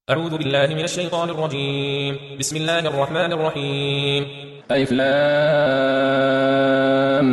أعوذ بالله من الشيطان الرجيم. بسم الله الرحمن الرحيم. ألف لام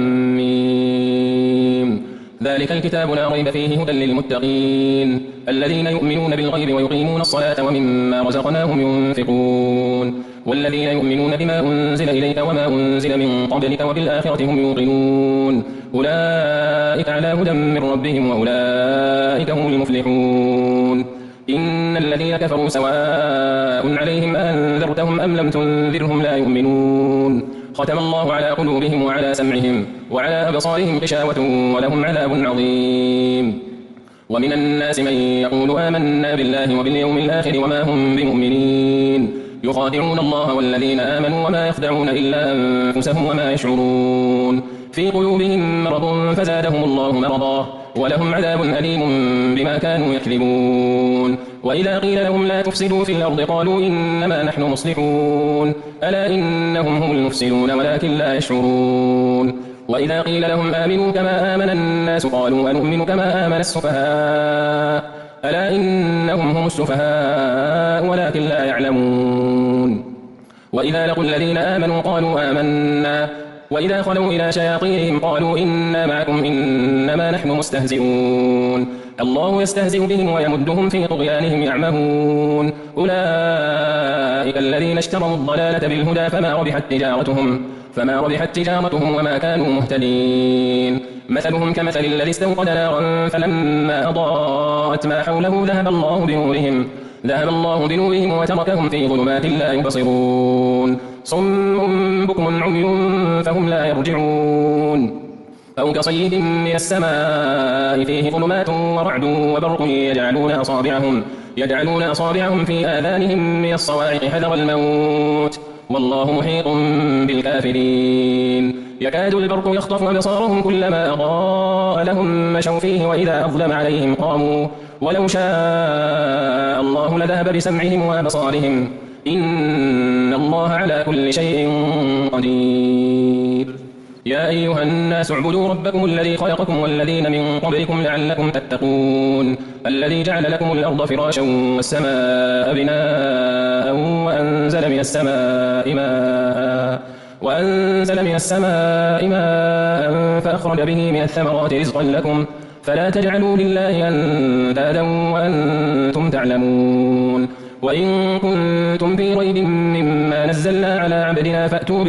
ميم. ذلك الكتاب لا ريب فيه هدى للمتقين الذين يؤمنون بالغيب ويقيمون الصلاة ومما رزقناهم ينفقون والذين يؤمنون بما أنزل إليك وما أنزل من قبلك وبالآخرة هم يوقنون أولئك على هدى من ربهم وأولئك هم المفلحون. إن الذين كفروا سواء عليهم أنذرتهم أم لم تنذرهم لا يؤمنون ختم الله على قلوبهم وعلى سمعهم وعلى أبصارهم غشاوة ولهم عذاب عظيم. ومن الناس من يقول آمنا بالله وباليوم الآخر وما هم بمؤمنين يخادعون الله والذين آمنوا وما يخدعون إلا أنفسهم وما يشعرون في قلوبهم مرض فزادهم الله مرضا ولهم عذاب أليم بما كانوا يكذبون. وإذا قيل لهم لا تفسدوا في الأرض قالوا إنما نحن مصلحون ألا إنهم هم المفسدون ولكن لا يشعرون. وإذا قيل لهم آمنوا كما آمن الناس قالوا أنؤمن كما آمن السفهاء ألا إنهم هم السفهاء ولكن لا يعلمون. وإذا لقوا الذين آمنوا قالوا آمنا وإذا خلوا إلى شياطينهم قالوا إنا معكم إنما نحن مستهزئون الله يستهزئ بهم ويمدهم في طغيانهم يعمهون. أولئك الذين اشتروا الضلالة بالهدى فما ربحت تجارتهم وما كانوا مهتدين. مثلهم كمثل الذي استوقد نارا فلما أضاءت ما حوله ذهب الله بنورهم وتركهم في ظلمات لا يبصرون صم بكم عمي فهم لا يرجعون. أو كصيب من السماء فيه ظلمات ورعد وبرق يجعلون أصابعهم في آذانهم من الصواعق حذر الموت والله محيط بالكافرين. يكاد البرق يخطف أبصارهم كلما أضاء لهم مشوا فيه وإذا أظلم عليهم قاموا ولو شاء الله لذهب بسمعهم وأبصارهم إن الله على كل شيء قدير. يا أيها الناس اعبدوا ربكم الذي خلقكم والذين من قبلكم لعلكم تتقون الذي جعل لكم الأرض فراشا والسماء بناء وأنزل من السماء ماء فأخرج به من الثمرات رزقا لكم فلا تجعلوا لله أندادا وأنتم تعلمون. وإن كنتم في ريب مما نزلنا على عبدنا فأتوا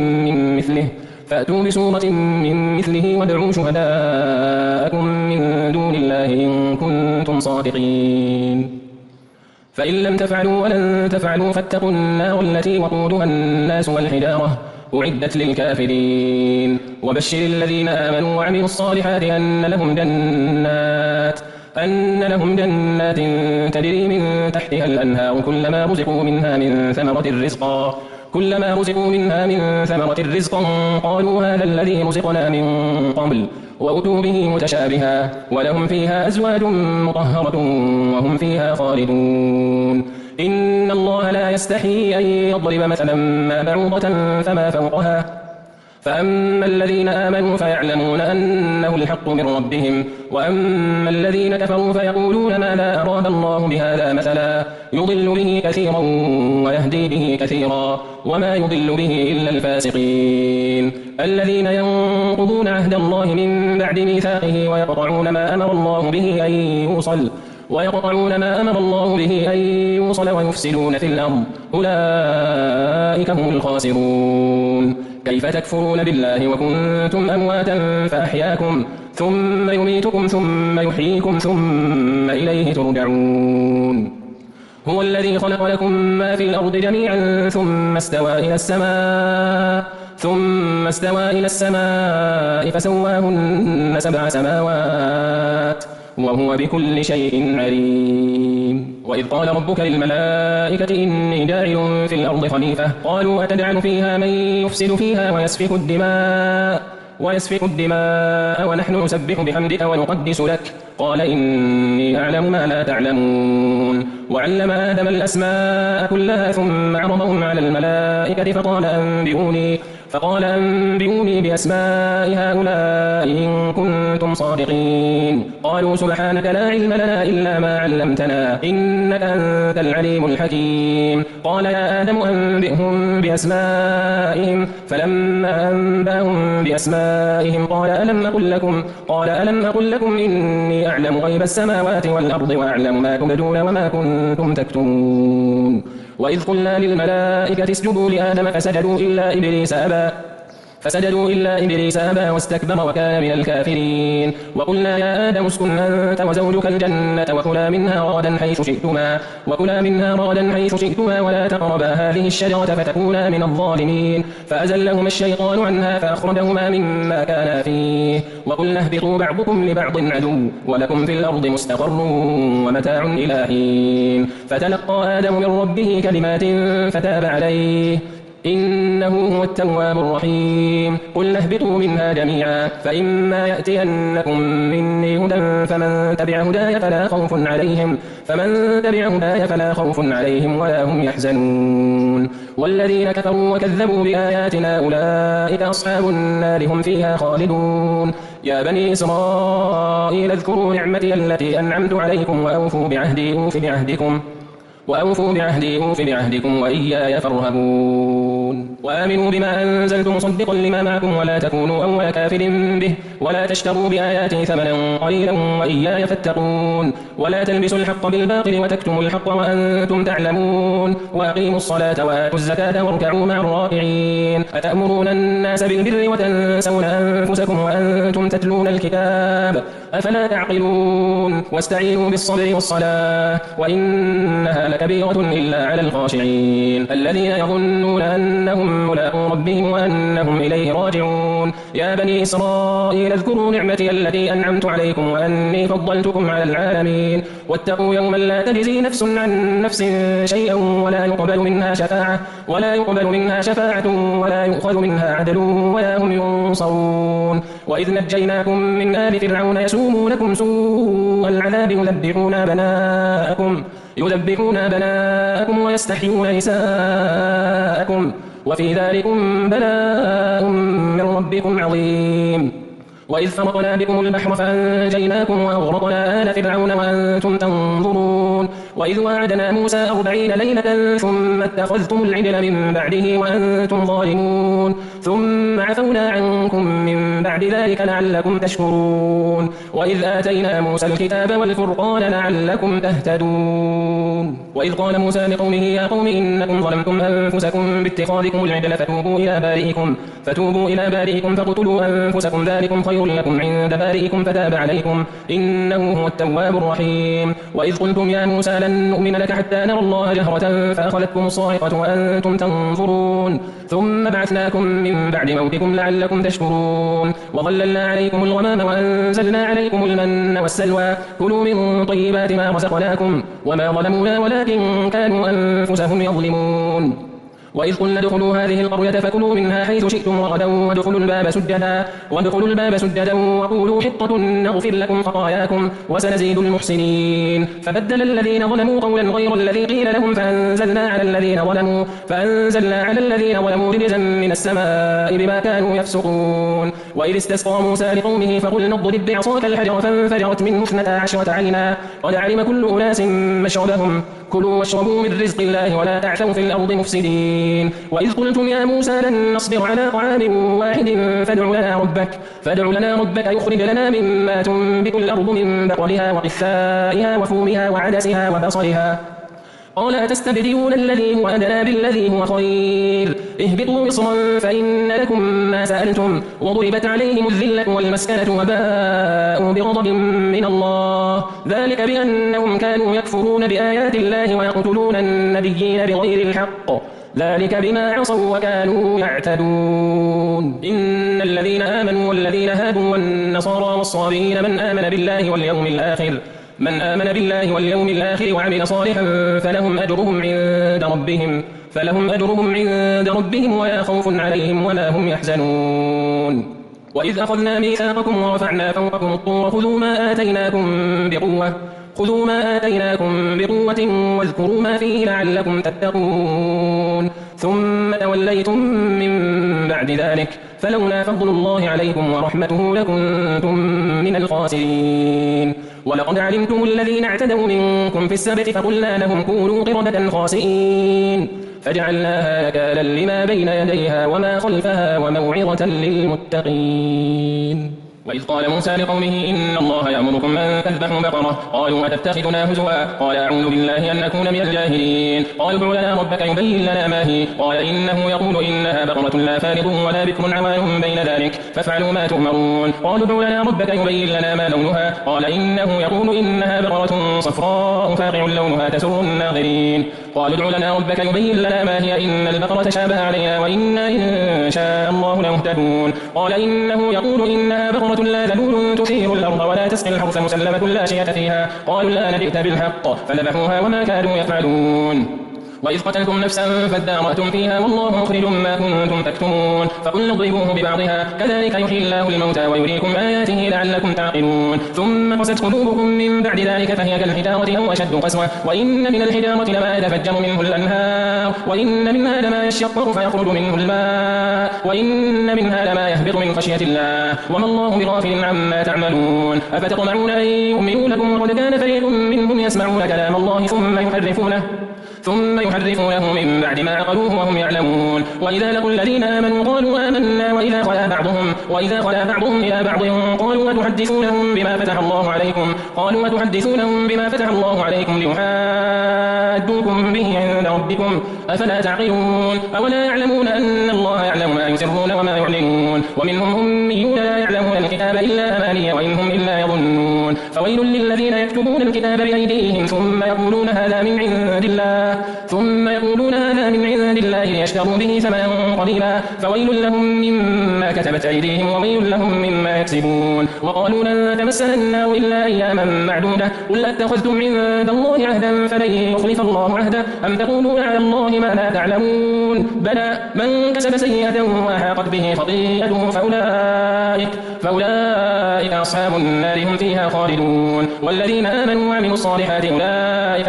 بسورة من مثله وادعوا شهداءكم من دون الله إن كنتم صادقين. فإن لم تفعلوا ولن تفعلوا فاتقوا النار التي وقودها الناس والحجارة أعدت للكافرين. وبشر الذين آمنوا وعملوا الصالحات أن لهم جنات تجري من تحتها الأنهار كلما رزقوا منها من ثمرة رزقا قالوا هذا الذي رزقنا من قبل وأتوا به متشابها ولهم فيها أزواج مطهرة وهم فيها خالدون. إن الله لا يستحيي أن يضرب مثلا ما بعوضة فما فوقها فأما الذين آمنوا فيعلمون أنه الحق من ربهم وأما الذين كفروا فيقولون ما لا أراد الله بهذا مثلا يضل به كثيرا ويهدي به كثيرا وما يضل به إلا الفاسقين الذين ينقضون عهد الله من بعد ميثاقه ويقطعون ما أمر الله به أن يوصل ويفسدون في الأرض أولئك هم الخاسرون. كيف تكفرون بالله وكنتم أمواتا فأحياكم ثم يميتكم ثم يحييكم ثم إليه ترجعون. هو الذي خلق لكم ما في الأرض جميعا ثم استوى إلى السماء فسواهن 7 سماوات وهو بكل شيء عليم. وإذ قال ربك للملائكة إني جاعل في الأرض خليفة قالوا أتجعل فيها من يفسد فيها ويسفك الدماء ونحن نسبح بحمدك ونقدس لك قال إني أعلم ما لا تعلمون. وعلم آدم الأسماء كلها ثم عرضهم على الملائكة فقال فقال أنبئوني بأسماء هؤلاء إن كنتم صادقين. قالوا سبحانك لا علم لنا إلا ما علمتنا إنك أنت العليم الحكيم. قال يا آدم أنبئهم بأسمائهم. فلما أنبأهم بأسمائهم قال ألم أقل لكم إني أعلم غيب السماوات والأرض وأعلم ما تبدون وما كنتم تكتمون. وإذ قلنا للملائكة اسجدوا لآدم فسجدوا إلا إبليس أبى واستكبر وكان من الكافرين. وقلنا يا آدم اسكن أنت وزوجك الجنة وكلا منها رغدا حيث شئتما ولا تقربا هذه الشجرة فتكونا من الظالمين. فأزلهما الشيطان عنها فأخرجهما مما كانا فيه. وقلنا اهبطوا بعضكم لبعض عدو ولكم في الأرض مستقر ومتاع إلى حين. فتلقى آدم من ربه كلمات فتاب عليه إنه هو التواب الرحيم. قلنا اهبطوا منها جميعا فإما يأتينكم مني هدى فمن تبع هداي فلا خوف عليهم ولا هم يحزنون. والذين كفروا وكذبوا بآياتنا أولئك أصحاب النار هم فيها خالدون. يا بني إسرائيل اذكروا نعمتي التي أنعمت عليكم وأوفوا بعهدي أوف بعهدكم وإياي فارهبون. وآمنوا بما أنزلت مصدقا لما معكم ولا تكونوا أول كافر به ولا تشتروا بآياتي ثمنا قليلا وإياي فاتقون. ولا تلبسوا الحق بالباطل وتكتموا الحق وأنتم تعلمون. وأقيموا الصلاة وآتوا الزكاة واركعوا مع الراكعين. أتأمرون الناس بالبر وتنسون أنفسكم وأنتم تتلون الكتاب أفلا تعقلون. واستعينوا بالصبر والصلاة وإنها لكبيرة إلا على الخاشعين الذين يظنون أنهم ملاقو ربهم وأنهم إليه راجعون. يا بني إسرائيل اذكروا نعمتي التي أنعمت عليكم وأني فضلتكم على العالمين. واتقوا يوما لا تجزي نفس عن نفس شيئا ولا يقبل منها شفاعة ولا يؤخذ منها عدل ولا هم ينصرون. وإذ نجيناكم من آل فرعون يسومونكم سوء العذاب يذبحون أبناءكم ويستحيون نساءكم وفي ذلكم بلاء من ربكم عظيم. وإذ فرقنا بكم البحر فأنجيناكم وأغرقنا آل فرعون وأنتم تنظرون. وإذ وعدنا موسى 40 ليلة ثم اتخذتم العجل من بعده وأنتم ظالمون ثم عفونا عنكم من بعد ذلك لعلكم تشكرون. وإذ آتينا موسى الكتاب والفرقان لعلكم تهتدون. وإذ قال موسى لقومه يا قوم إنكم ظلمتم أنفسكم باتخاذكم العجل فتوبوا إلى بارئكم فاقتلوا أنفسكم ذلكم خير لكم عند بارئكم فتاب عليكم إنه هو التواب الرحيم. وإذ قلتم يا موسى لن نؤمن لك حتى نرى الله جهرة فأخذتكم الصاعقة وأنتم تنظرون ثم بعثناكم من بعد موتكم لعلكم تشكرون. وظللنا عليكم الغمام وأنزلنا عليكم المن والسلوى كلوا من طيبات ما رزقناكم وما ظلمونا ولكن كانوا أنفسهم يظلمون. وإذ قلنا ادخلوا هذه القرية فكلوا منها حيث شئتم رغدا وادخلوا الباب سجدا وقولوا حطة نغفر لكم خطاياكم وسنزيد المحسنين. فبدل الذين ظلموا قولا غير الذي قيل لهم فأنزلنا على الذين ظلموا رجزا من السماء بما كانوا يفسقون. وإذ استسقى موسى لقومه فقلنا اضرب بعصاك الحجر فانفجرت منه 12 عينا قد علم كل أناس مشربهم كلوا واشربوا من رزق الله ولا تعثوا في الأرض مفسدين. وإذ قلتم يا موسى لن نصبر على طعام واحد فادع لنا ربك يخرج لنا مما تنبت الأرض من بقلها وقثائها وفومها وعدسها وبصلها قال أتستبدلون الذي هو أدنى بالذي هو خير اهبطوا مصرا فإن لكم ما سألتم وضربت عليهم الذلة والمسكنة وباءوا بغضب من الله ذلك بأنهم كانوا يكفرون بآيات الله ويقتلون النبيين بغير الحق ذلك بما عصوا وكانوا يعتدون. إن الذين آمنوا والذين هادوا والنصارى والصابئين من آمن بالله واليوم الآخر وعمل صالحا فلهم أجرهم عند ربهم ولا خوف عليهم ولا هم يحزنون. وإذ أخذنا ميثاقكم ورفعنا فوقكم الطور خذوا ما آتيناكم بقوة واذكروا ما فيه لعلكم تتقون ثم توليتم من بعد ذلك فلولا فضل الله عليكم ورحمته لكنتم من الخاسرين. ولقد علمتم الذين اعتدوا منكم في السبت فقلنا لهم كونوا قردة خاسئين فجعلناها نكالا لما بين يديها وما خلفها وموعظة للمتقين. وإذ قال موسى لقومه إن الله يأمركم أن تذبحوا بقرة قالوا أتتخذنا هزوا قال أعوذ بالله أن أكون من الجاهلين قالوا ادع لنا ربك يبين لنا ما هي قال إنه يقول إنها بقرة لا فارض ولا بكر عوان بين ذلك فافعلوا ما تؤمرون قالوا ادع لنا ربك يبين لنا ما لونها قال إنه يقول إنها بقرة صفراء فاقع لونها تسر الناظرين قالوا ادع لنا ربك يبين لنا ما هي إن البقرة شابه علينا وإنا إن شاء الله لمهتدون قال إنه يقول إنها بقرة لا ذلول تثير الأرض ولا تسقي الحرث مسلمة لا شية فيها قالوا لا نجئت بالحق فذبحوها وما كانوا يفعلون. وإذ قتلتم نفسا فادارأتم فيها والله مخرج ما كنتم تكتمون فقلنا اضربوه ببعضها كذلك يحيي الله الموتى ويريكم آياته لعلكم تعقلون ثم قست قلوبكم من بعد ذلك فهي كالحجارة أو أشد قسوة وإن من الحجارة لما يتفجر منه الأنهار وإن منها لما يشقق فيخرج منه الماء وإن منها لما يهبط من خشية الله وما الله بغافل عما تعملون أفتطمعون أن يؤمنوا لكم وقد كان فريق منهم يسمعون كلام الله ثم يحرفونه من بعد ما عقلوه وهم يعلمون وإذا لقوا الذين آمنوا قالوا آمنا وإذا خلا بعضهم إلى بعض قالوا أتحدثونهم بما فتح الله عليكم ليحاجوكم به عند ربكم أفلا تعقلون أولا يعلمون أن الله يعلم ما يسرون وما يعلنون ومنهم أميون لا يعلمون الكتاب إلا أماني وإن هم إلا يظنون فويل للذين يكتبون الكتاب بأيديهم ثم يقولون هذا من عند الله ليشتروا به ثمنا قليلا فويل لهم مما كتبت أيديهم وويل لهم مما يكسبون وقالوا لن تمسنا النار إلا أياما معدودة قل أتخذتم عند الله عهدا فلن يخلف الله عهده أم تقولون على الله ما لا تعلمون بلى من كسب سيئة وأحاطت به خطيئته فأولئك أصحاب النار هم فيها خالدون والذين آمنوا وعملوا الصالحات أولئك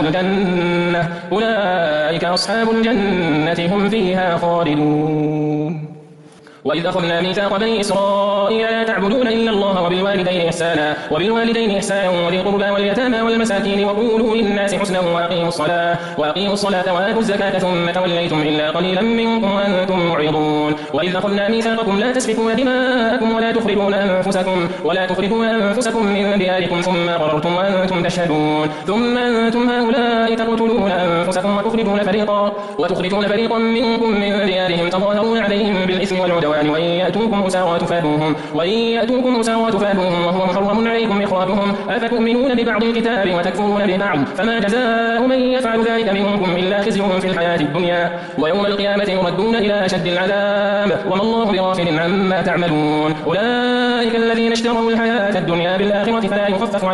أصحاب الجنة هم فيها خالدون. وإذ أخذنا ميثاق بني إسرائيل لا تعبدون إلا الله وبالوالدين إحسانا وذي القربى واليتامى والمساكين وقولوا للناس حسنا وأقيموا الصلاة وآتوا الزكاة ثم توليتم إلا قليلا منكم وأنتم معرضون. وإذ أخذنا ميثاقكم لا تسفكون دماءكم ولا تخرجون أنفسكم من دياركم ثم قررتم وأنتم تشهدون ثم أنتم هؤلاء تقتلون أنفسكم وتخرجون فريقا منكم من ديارهم تظاهرون عليهم بالإثم والعدوان وإن يأتوكم أسارى تفادوهم وهو محرم عليكم إخراجهم أفتؤمنون ببعض الكتاب وتكفرون ببعض فما جزاء من يفعل ذلك منكم إلا خزي في الحياة الدنيا ويوم القيامة يردون إلى أشد العذاب وما الله بغافل عما تعملون. أولئك الذين اشتروا الحياة الدنيا بالآخرة فلا يخفف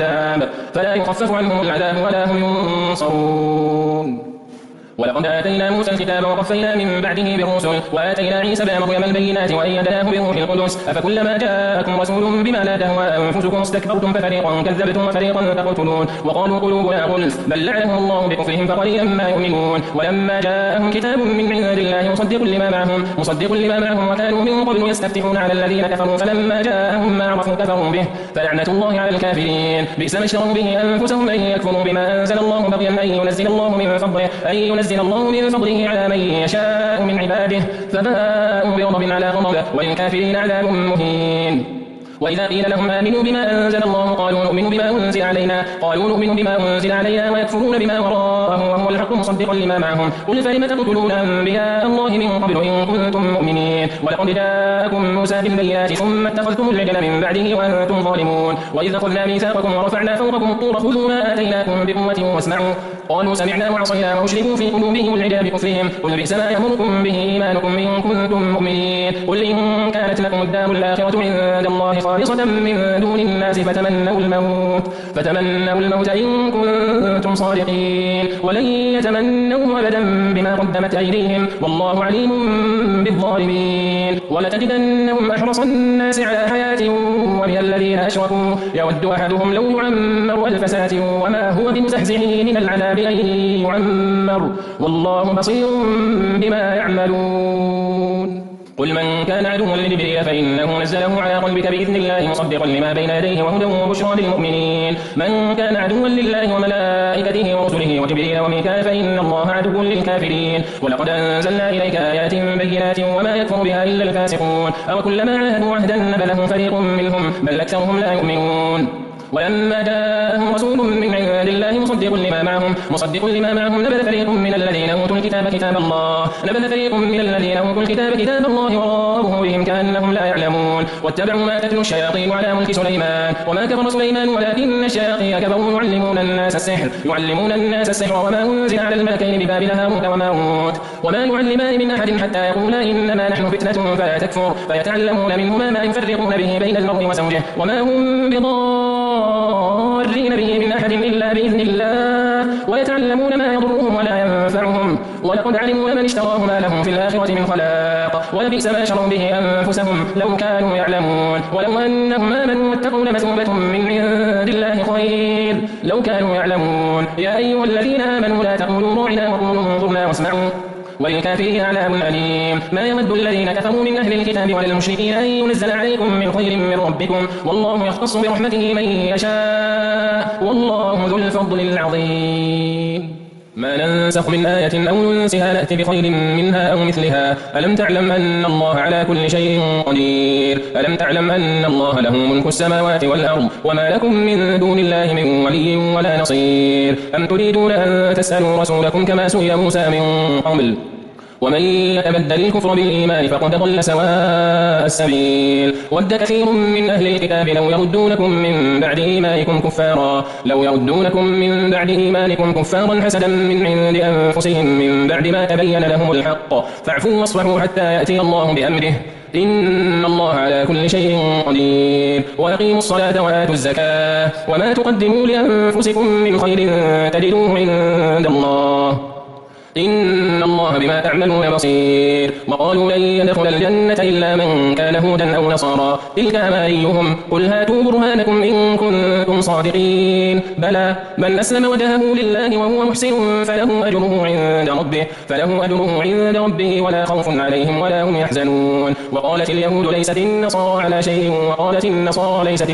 عنهم العذاب ولا هم ينصرون. ولقد آتينا موسى الكتاب وقفينا من بعده بالرسل وآتينا عيسى ابن مريم البينات وأيدناه بروح القدس أفكلما جاءكم رسول بما لا تهوى أنفسكم استكبرتم ففريقا كذبتم وفريقا تقتلون وقالوا قلوبنا غلف بل لعنهم الله بكفرهم فقليلا ما يؤمنون. ولما جاءهم كتاب من عند الله مصدق لما معهم وكانوا من قبل يستفتحون على الذين كفروا فلما جاءهم ما عرفوا كفروا به فلعنة الله على الكافرين بئس ما اشتروا به أنفسهم أن يكفروا بما أنزل الله بغيا أن ينزل الله من فضله على من يشاء من عباده فباءوا بغضب على غضب وللكافرين عذاب مهين. وإذا قيل لهم آمنوا بما أنزل الله قالوا نؤمن بما أنزل علينا ويكفرون بما وراءه وهو الحق مصدقا لما معهم قل فلم تقتلون أنبياء الله من قبل إن كنتم مؤمنين ولقد جاءكم موسى بالبينات ثم اتخذتم العجل من بعده وأنتم ظالمون. وإذ أخذنا ميثاقكم ورفعنا فوقكم الطور خذوا ما آتيناكم بقوة واسمعوا قالوا سمعنا وعصينا وأشركوا في قلوبهم العجل بكفرهم قل بئس ما يأمركم به إيمانكم إن كنتم مؤمنين قل إن كانت لكم الدار الآخرة عند الله خالصة من دون الناس فتمنوا الموت إن كنتم صادقين ولن يتمنوا أبدا بما قدمت أيديهم والله عليم بالظالمين. ولتجدنهم أحرص الناس على حياة ومن الذين أشركوا يود أحدهم لو يعمر 1000 سنة وما هو بمزحزحه من العذاب أن يعمر والله بصير بما يعملون. قل من كان عدوا لجبريل فإنه نزله على قلبك بإذن الله مصدقا لما بين يديه وهدى وبشرى للمؤمنين. من كان عدوا لله وملائكته ورسله وجبريل وميكال فإن الله عدو للكافرين. ولقد أنزلنا إليك آيات بينات وما يكفر بها إلا الفاسقون. أو كلما عاهدوا عهدا نبذه فريق منهم بل أكثرهم لا يؤمنون. ولما جاءهم رسول من عند الله مصدق لما معهم نبذ فريق من الذين أوتوا الكتاب كتاب الله وراء ظهورهم كأنهم لا يعلمون. واتبعوا ما تتلو الشياطين على ملك سليمان وما كفر سليمان ولكن الشياطين كفروا يعلمون الناس السحر وما أنزل على الملكين ببابل هاروت وماروت وما يعلمان من أحد حتى يقولا إنما نحن فتنة فلا تكفر فيتعلمون منهما ما يفرقون به بين المرء وزوجه وما هم بضارين به من أحد إلا بإذن الله ويتعلمون ما يضرهم ولا ينفعهم ولقد علموا من اشتراه ما لهم في الآخرة من خلاق ولبئس ما شروا به أنفسهم لو كانوا يعلمون. ولو أنهم آمنوا واتقوا لمثوبة من عند الله خير لو كانوا يعلمون. يا أيها الذين آمنوا لا تقولوا راعنا وقولوا انظرنا واسمعوا وللكافرين عذاب أليم. ما يود الذين كفروا من أهل الكتاب ولا المشركين أن ينزل عليكم من خير من ربكم والله يختص برحمته من يشاء والله ذو الفضل العظيم. ما ننسخ من آية أو ننسها نأتي بخير منها أو مثلها. ألم تعلم أن الله على كل شيء قدير. ألم تعلم أن الله له ملك السماوات والأرض وما لكم من دون الله من ولي ولا نصير. أم تريدون أن تسألوا رسولكم كما سئل موسى من قبل ومن يتبدل الكفر بالإيمان فقد ضل سواء السبيل. ود كثير من أهل الكتاب لو يردونكم من بعد إيمانكم كفارا حسدا من عند أنفسهم من بعد ما تبين لهم الحق فاعفوا واصفحوا حتى يأتي الله بأمره إن الله على كل شيء قدير. وأقيموا الصلاة وآتوا الزكاة وما تقدموا لأنفسكم من خير تجدوه عند الله إن الله بما تعملون بصير. وقالوا لن يدخل الجنة إلا من كان هودا أو نصارى تلك أمانيهم قل هاتوا برهانكم إن كنتم صادقين. بلى من أسلم وجهه لله وهو محسن فله أجره عند ربه ولا خوف عليهم ولا هم يحزنون. وقالت اليهود ليست النصارى على شيء وقالت النصارى ليست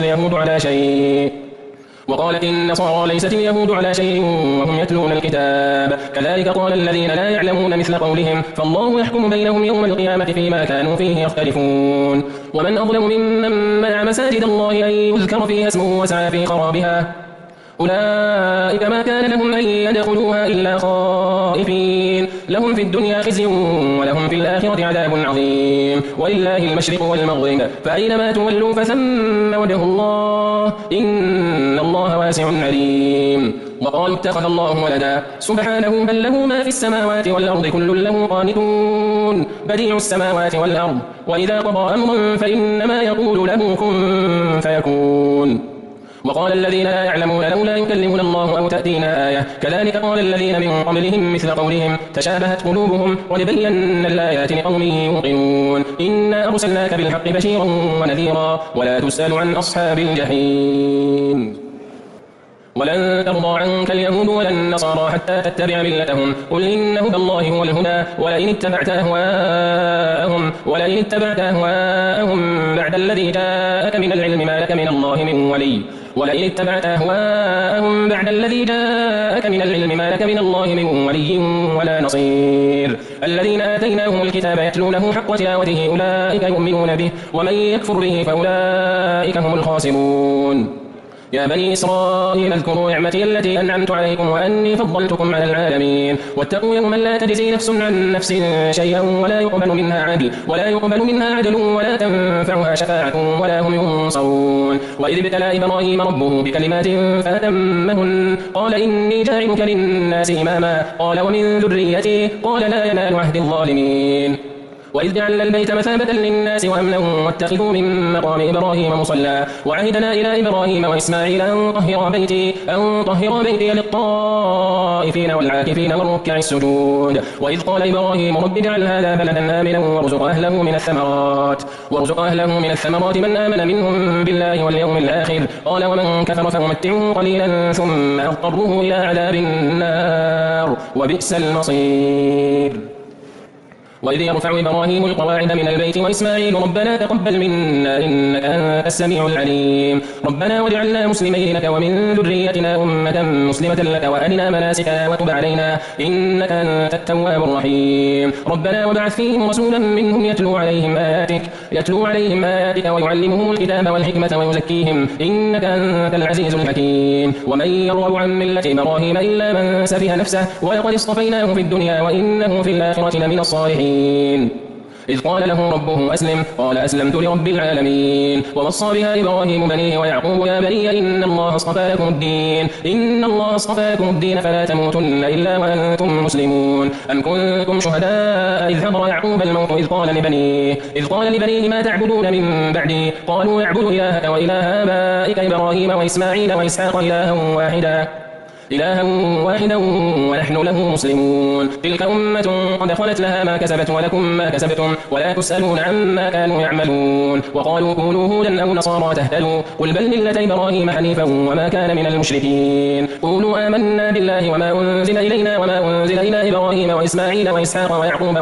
اليهود على شيء وهم يتلون الكتاب كذلك قال الذين لا يعلمون مثل قولهم فالله يحكم بينهم يوم القيامة فيما كانوا فيه يختلفون. ومن أظلم ممن منع مساجد الله أن يذكر فيها اسمه وسعى في خرابها أولئك ما كان لهم أن يدخلوها إلا خائفين لهم في الدنيا خزي ولهم في الآخرة عذاب عظيم. ولله المشرق والمغرب فأينما تولوا فثم وجه الله إن الله واسع عليم. وقالوا اتخذ الله ولدا سبحانه بل له ما في السماوات والأرض كل له قانتون بديع السماوات والأرض وإذا قضى أمرا فإنما يقول له كن فيكون. وقال الذين لا يعلمون لولا يكلمنا الله أو تأتينا آية كذلك قال الذين من قبلهم مثل قولهم تشابهت قلوبهم ولبينا الآيات لقوم يوقنون. إنا أرسلناك بالحق بشيرا ونذيرا ولا تسأل عن أصحاب الجحيم. ولن ترضى عنك اليهود ولا النصارى حتى تتبع ملتهم قل إن هدى الله هو الهدى ولئن اتبعت أهواءهم بعد الذي جاءك من العلم ما لك من الله من ولي ولا نصير. الذين آتيناهم الكتاب يتلونه حق تلاوته أولئك يؤمنون به ومن يكفر به فأولئك هم الخاسرون. يا بني إسرائيل اذكروا نعمتي التي أنعمت عليكم وأني فضلتكم على العالمين. واتقوا يوما لا تجزي نفس عن نفس شيئا ولا يقبل منها عدل ولا تنفعها شفاعة ولا هم ينصرون. وإذ ابتلى إبراهيم ربه بكلمات فأتمهن قال إني جاعلك للناس إماما قال ومن ذريتي قال لا ينال عهد الظالمين. وإذ جعلنا البيت مثابة للناس وأمنا واتخذوا من مقام إبراهيم مصلى وعهدنا إلى إبراهيم وإسماعيل أن طهر بيتي للطائفين والعاكفين والركع السجود. وإذ قال إبراهيم رب اجعل هذا بلدا آمنا وارزق أهله من الثمرات من آمن منهم بالله واليوم الآخر قال ومن كفر فأمتعه قليلا ثم أضطره إلى عذاب النار وبئس المصير. وإذ يرفع إبراهيم القواعد من البيت وإسماعيل ربنا تقبل منا إنك أنت السميع العليم ربنا واجعلنا مسلمين لك ومن ذريتنا أمة مسلمة لك وأرنا مناسكنا وتب علينا إنك أنت التواب الرحيم ربنا وابعث فيهم رسولا منهم يتلو عليهم آياتك ويعلمهم الكتاب والحكمة ويزكيهم إنك أنت العزيز الحكيم ومن يرغب عن ملة إبراهيم إلا من سفه نفسه ولقد اصطفيناه في الدنيا وإنه في الآخرة لمن الصالحين. إذ قال له ربه أسلم قال أسلمت لرب العالمين ووصى بها إبراهيم بنيه ويعقوب يا بني إن الله اصطفى لكم الدين فلا تموتن إلا وأنتم مسلمون أم كنتم شهداء إذ حضر يعقوب الموت إذ قال لبنيه ما تعبدون من بعدي قالوا نعبد إلهك وإله آبائك إبراهيم وإسماعيل وإسحاق إلها واحدا ونحن له مسلمون تلك أمة قد خلت لها ما كسبت ولكم ما كسبتم ولا تسألون عما كانوا يعملون وقالوا كونوا هودا أو نصارى تهتدوا قل بل ملة إبراهيم حنيفا وما كان من المشركين قولوا آمنا بالله وما أنزل إلينا وما أنزل إلى إبراهيم وإسماعيل وإسحاق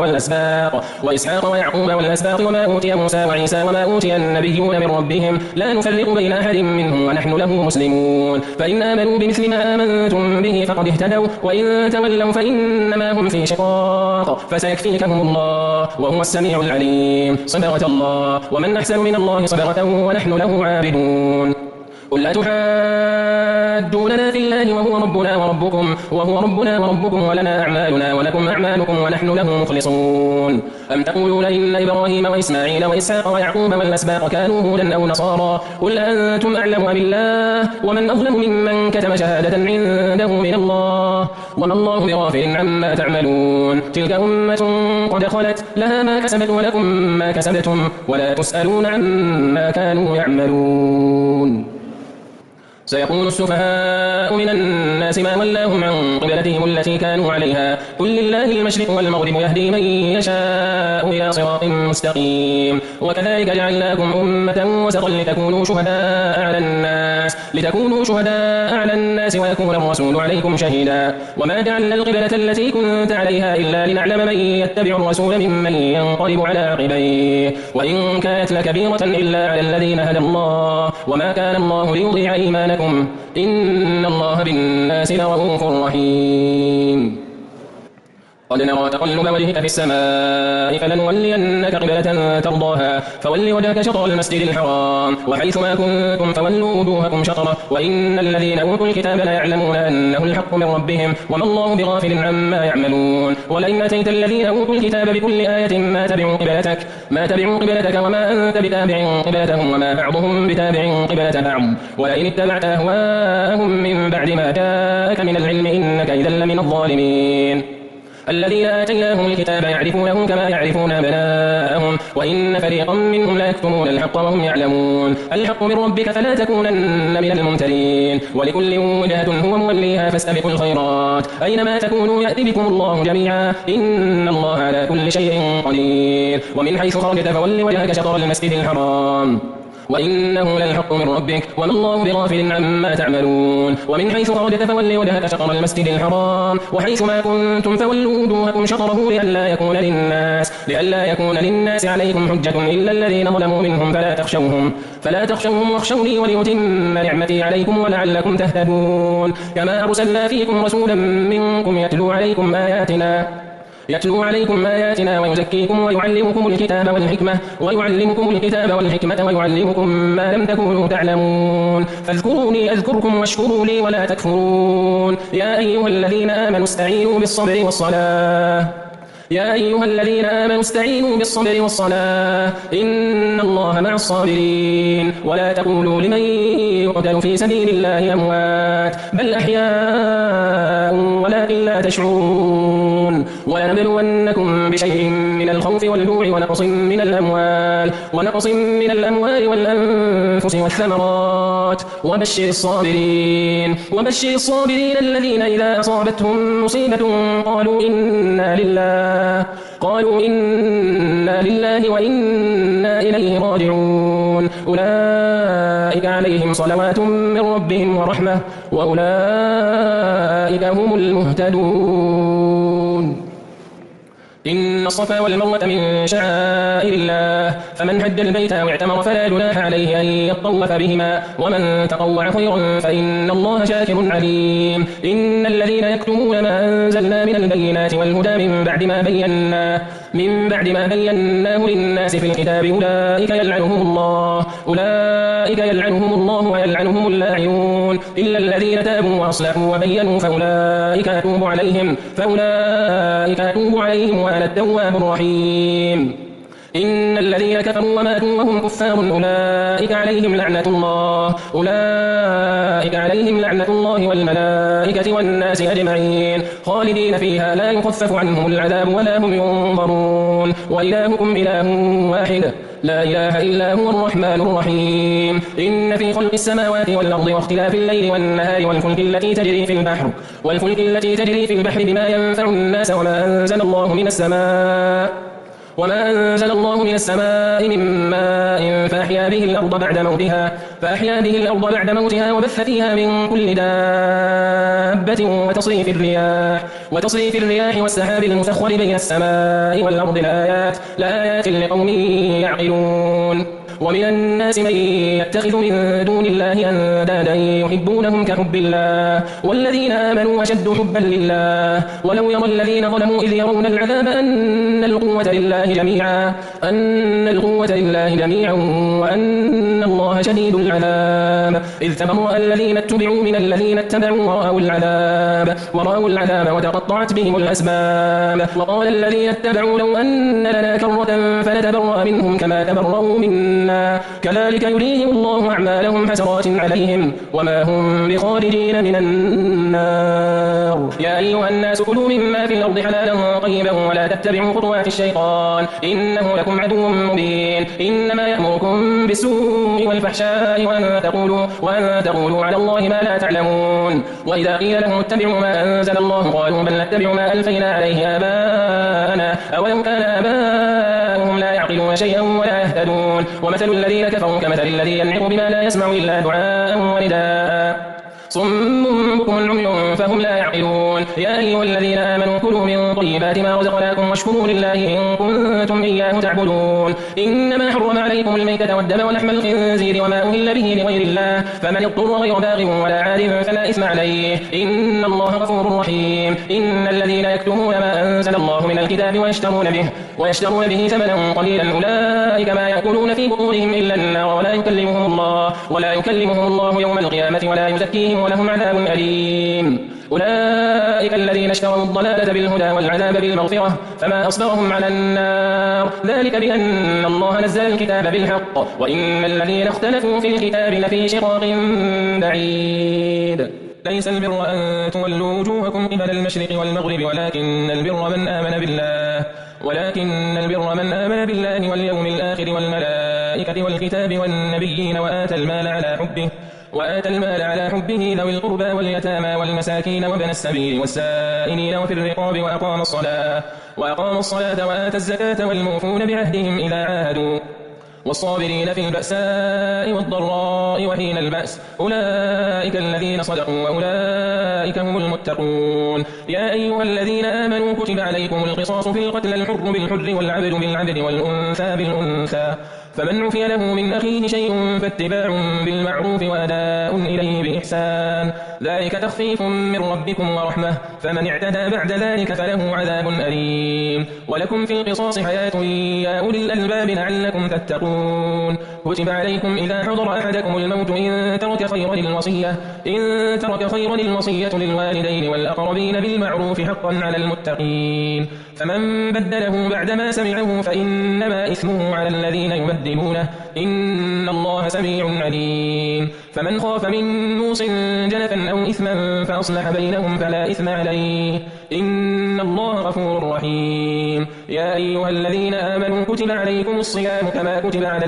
ويعقوب والأسباط وما أوتي موسى وعيسى وما أوتي النبيون من ربهم لا نفرق بين أحد منهم ونحن له مسلمون فإن آمنوا بمثل ما آمنتم به فقد اهتدوا وإن تولوا فإنما هم في شقاق فسيكفيكهم الله وهو السميع العليم صبغة الله ومن أحسن من الله صبغة ونحن له عابدون قل أتحاجوننا في الله وهو ربنا وربكم ولنا أعمالنا ولكم أعمالكم ونحن له مخلصون أم تقولون إن إبراهيم وإسماعيل وإسحاق ويعقوب والأسباط كانوا هودا أو نصارى قل أنتم أعلم أم الله ومن أظلم ممن كتم شهادة عنده من الله وما الله بغافل عما تعملون تلك أمة قد خلت لها ما كسبت ولكم ما كسبتم ولا تسألون عما كانوا يعملون سيقول السفهاء من الناس ما ولاهم عن قبلتهم التي كانوا عليها قل لله المشرق والمغرب يهدي من يشاء إلى صراط مستقيم وكذلك جعلناكم أمة وسطا لتكونوا شهداء على الناس ويكون الرسول عليكم شهيدا وما جعلنا القبلة التي كنت عليها إلا لنعلم من يتبع الرسول ممن ينقلب على عقبيه وإن كانت لكبيرة إلا على الذين هدى الله وما كان الله ليضيع إيمانكم إن الله بالناس لرؤوف رحيم قد نرى تقلب وجهك في السماء فلنولينك قبلة ترضاها فول وجهك شطر المسجد الحرام وحيث ما كنتم فولوا وجوهكم شطره وإن الذين أوتوا الكتاب لا يعلمون أنه الحق من ربهم وما الله بغافل عما يعملون ولئن أتيت الذين أوتوا الكتاب بكل آية ما تبعوا قبلتك وما أنت بتابع قبلتهم وما بعضهم بتابع قبلة بعض ولئن اتبعت أهواءهم من بعد ما جاءك من العلم إنك إذا لمن الظالمين الذين آتيناهم الكتاب يعرفونه كما يعرفون أبناءهم وإن فريقا منهم لا يكتمون الحق وهم يعلمون الحق من ربك فلا تكونن من الممترين ولكل وجهة هو موليها فاستبقوا الخيرات أينما تكونوا يأتي بكم الله جميعا إن الله على كل شيء قدير ومن حيث خرجت فول وجهك شطر المسجد الحرام وإنه للحق من ربك وما الله بغافل عما تعملون ومن حيث خرجت فول وجهك شطر المسجد الحرام وحيث ما كنتم فولوا وجوهكم شطره لئلا يكون للناس عليكم حجة إلا الذين ظلموا منهم فلا تخشوهم واخشوني ولأتم نعمتي عليكم ولعلكم تهتدون كما أرسلنا فيكم رسولا منكم يتلو عليكم آياتنا ويزكيكم ويعلمكم الكتاب والحكمة ويعلمكم ما لم تكونوا تعلمون فاذكروني أذكركم واشكروا لي ولا تكفرون يا أيها الذين آمنوا استعينوا بالصبر والصلاة إن الله مع الصابرين ولا تقولوا لمن يقتل في سبيل الله أموات بل أحياء ولا ولكن لا تشعرون ولنبلونكم بشيء من الخوف والجوع ونقص من الأموال والأنفس والثمرات وبشر الصابرين الذين إذا أصابتهم مصيبة قالوا إنا لله وإنا إليه راجعون أولئك عليهم صلوات من ربهم ورحمة وأولئك هم المهتدون إن الصفا والمروة من شعائر الله فمن حج البيت أو اعتمر فلا جناح عليه أن يطوف بهما ومن تطوع خيرا فإن الله شاكر عليم إن الذين يكتمون ما أنزلنا من البينات والهدى من بعد ما بيناه للناس في الكتاب أولئك يلعنهم الله ويلعنهم اللاعنون إلا الذين تابوا وأصلحوا وبينوا فأولئك أتوب عليهم وأنا التواب الرحيم إن الذين كفروا وماتوا وهم كفار أولئك عليهم لعنة الله والملائكة والناس أجمعين خالدين فيها لا يخفف عنهم العذاب ولا هم ينظرون وإلهكم إله واحد لا إله إلا هو الرحمن الرحيم إن في خلق السماوات والأرض واختلاف الليل والنهار والفلك التي تجري في البحر بما ينفع الناس وما أنزل الله من السماء من ماء فأحيا به الأرض بعد موتها وبث فيها من كل دابة وتصريف الرياح والسحاب المسخر بين السماء والأرض لآيات لقوم يعقلون ومن الناس من يتخذ من دون الله أندادا يحبونهم كحب الله والذين آمنوا أشد حبا لله ولو يرى الذين ظلموا إذ يرون العذاب أن القوة لله جميعا وأن الله شديد العذاب إذ تبرأ الذين اتبعوا من الذين اتبعوا ورأوا العذاب وتقطعت بهم الأسباب وقال الذين اتبعوا لو أن لنا كرة فنتبرأ منهم كما تبرأوا منا كذلك يريهم الله أعمالهم حسرات عليهم وما هم بخارجين من النار يا أيها الناس كلوا مما في الأرض حلالا طيبا ولا تتبعوا خطوات الشيطان إنه لكم عدو مبين إنما يأمركم بالسوء والفحشاء وأن تقولوا على الله ما لا تعلمون وإذا قيل لهم اتبعوا ما أنزل الله قالوا بل نتبع ما ألفينا عليه آباءنا أولو كان آباؤهم لا يعقلون شيئا ولا يهتدون ومثل الذين كفروا كمثل الذي ينعق بما لا يسمع إلا دعاء ونداء صم بكم عمي فهم لا يعقلون يا أيها الذين آمنوا كلوا من طيبات ما رزقناكم واشكروا لله إن كنتم إياه تعبدون إنما حرم عليكم الميتة والدم ولحم الخنزير وما أهل به لغير الله فمن اضطر غير باغ ولا عاد فلا إثم عليه إن الله غفور رحيم إن الذين يكتمون ما أنزل الله من الكتاب ويشترون به ثمنا قليلا أولئك ما يأكلون في بطونهم إلا النار ولا يكلمهم الله يوم القيامة ولا يزكيهم ولهم عذاب أليم أولئك الذين اشتروا الضلالة بالهدى والعذاب بالمغفرة فما أصبرهم على النار ذلك بأن الله نزل الكتاب بالحق وإن الذين اختلفوا في الكتاب لفي شقاق بعيد ليس البر أن تولوا وجوهكم قبل المشرق والمغرب ولكن البر من آمن بالله واليوم الآخر والملائكة والكتاب والنبيين وآتى المال على حبه ذوي القربى واليتامى والمساكين وابن السبيل والسائلين وفي الرقاب وأقام الصلاة وآتى الزكاة والموفون بعهدهم إذا عاهدوا والصابرين في البأساء والضراء وحين البأس أولئك الذين صدقوا وأولئك هم المتقون يا أيها الذين آمنوا كتب عليكم القصاص في القتل الحر بالحر والعبد بالعبد والأنثى بالأنثى فمن عفي له من أخيه شيء فاتباع بالمعروف وأداء إليه بإحسان ذلك تخفيف من ربكم ورحمة فمن اعتدى بعد ذلك فله عذاب أليم ولكم في القصاص حياة يا أولي الألباب لعلكم تتقون كتب عليكم إذا حضر أحدكم الموت إن ترك خيرا الوصية للوالدين والأقربين بالمعروف حقا على المتقين فمن بدله بعدما سمعه فإنما إثمه على الذين يبدلونه تبدلونه إن الله سميع عليم فمن خاف من موص جنفا أو إثما فأصلح بينهم فلا إثم عليه إن الله غفور رحيم يا أيها الذين آمنوا كتب عليكم الصيام كما كتب على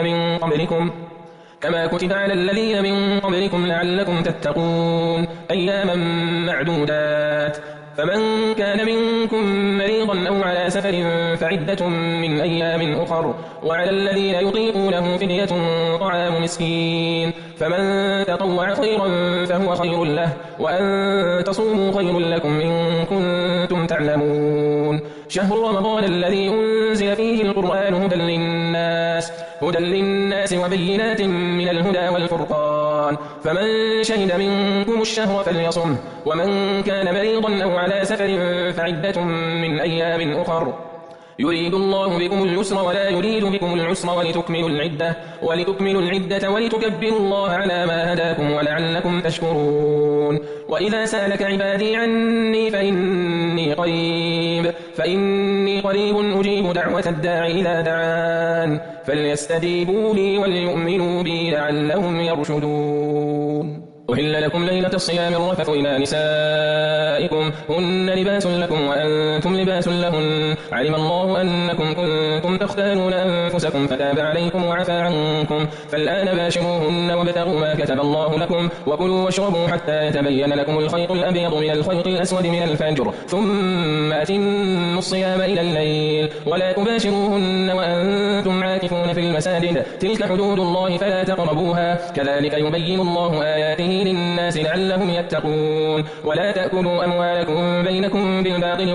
الذين من قبلكم لعلكم تتقون أياما معدودات فمن كان منكم مريضا أو على سفر فعدة من أيام أخر وعلى الذين يطيقونه فدية طعام مسكين فمن تطوع خيرا فهو خير له وأن تصوموا خير لكم إن كنتم تعلمون شهر رمضان الذي أنزل فيه القرآن هدى للناس وبينات من الهدى والفرقان فمن شهد منكم الشهر فليصم ومن كان مريضا أو على سفر فعدة من أيام أخر يريد الله بكم اليسر ولا يريد بكم العسر ولتكملوا العدة ولتكبروا الله على ما هداكم ولعلكم تشكرون وإذا سألك عبادي عني فإني قريب أجيب دعوة الداع إذا دعان فليستجيبوا لي وليؤمنوا بي لعلهم يرشدون أحل لكم ليلة الصيام الرفث إلى نسائكم هن لباس لكم وأنتم لباس لهن علم الله أنكم كنتم تختانون أنفسكم فتاب عليكم وعفى عنكم فالآن باشروهن وابتغوا ما كتب الله لكم وكلوا واشربوا حتى يتبين لكم الخيط الأبيض من الخيط الأسود من الفجر ثم أتموا الصيام إلى الليل ولا تباشروهن وأنتم عاكفون في المساجد تلك حدود الله فلا تقربوها كذلك يبين الله آياته للناس لعلهم يتقون ولا تأكلوا أموالكم بينكم بالباطل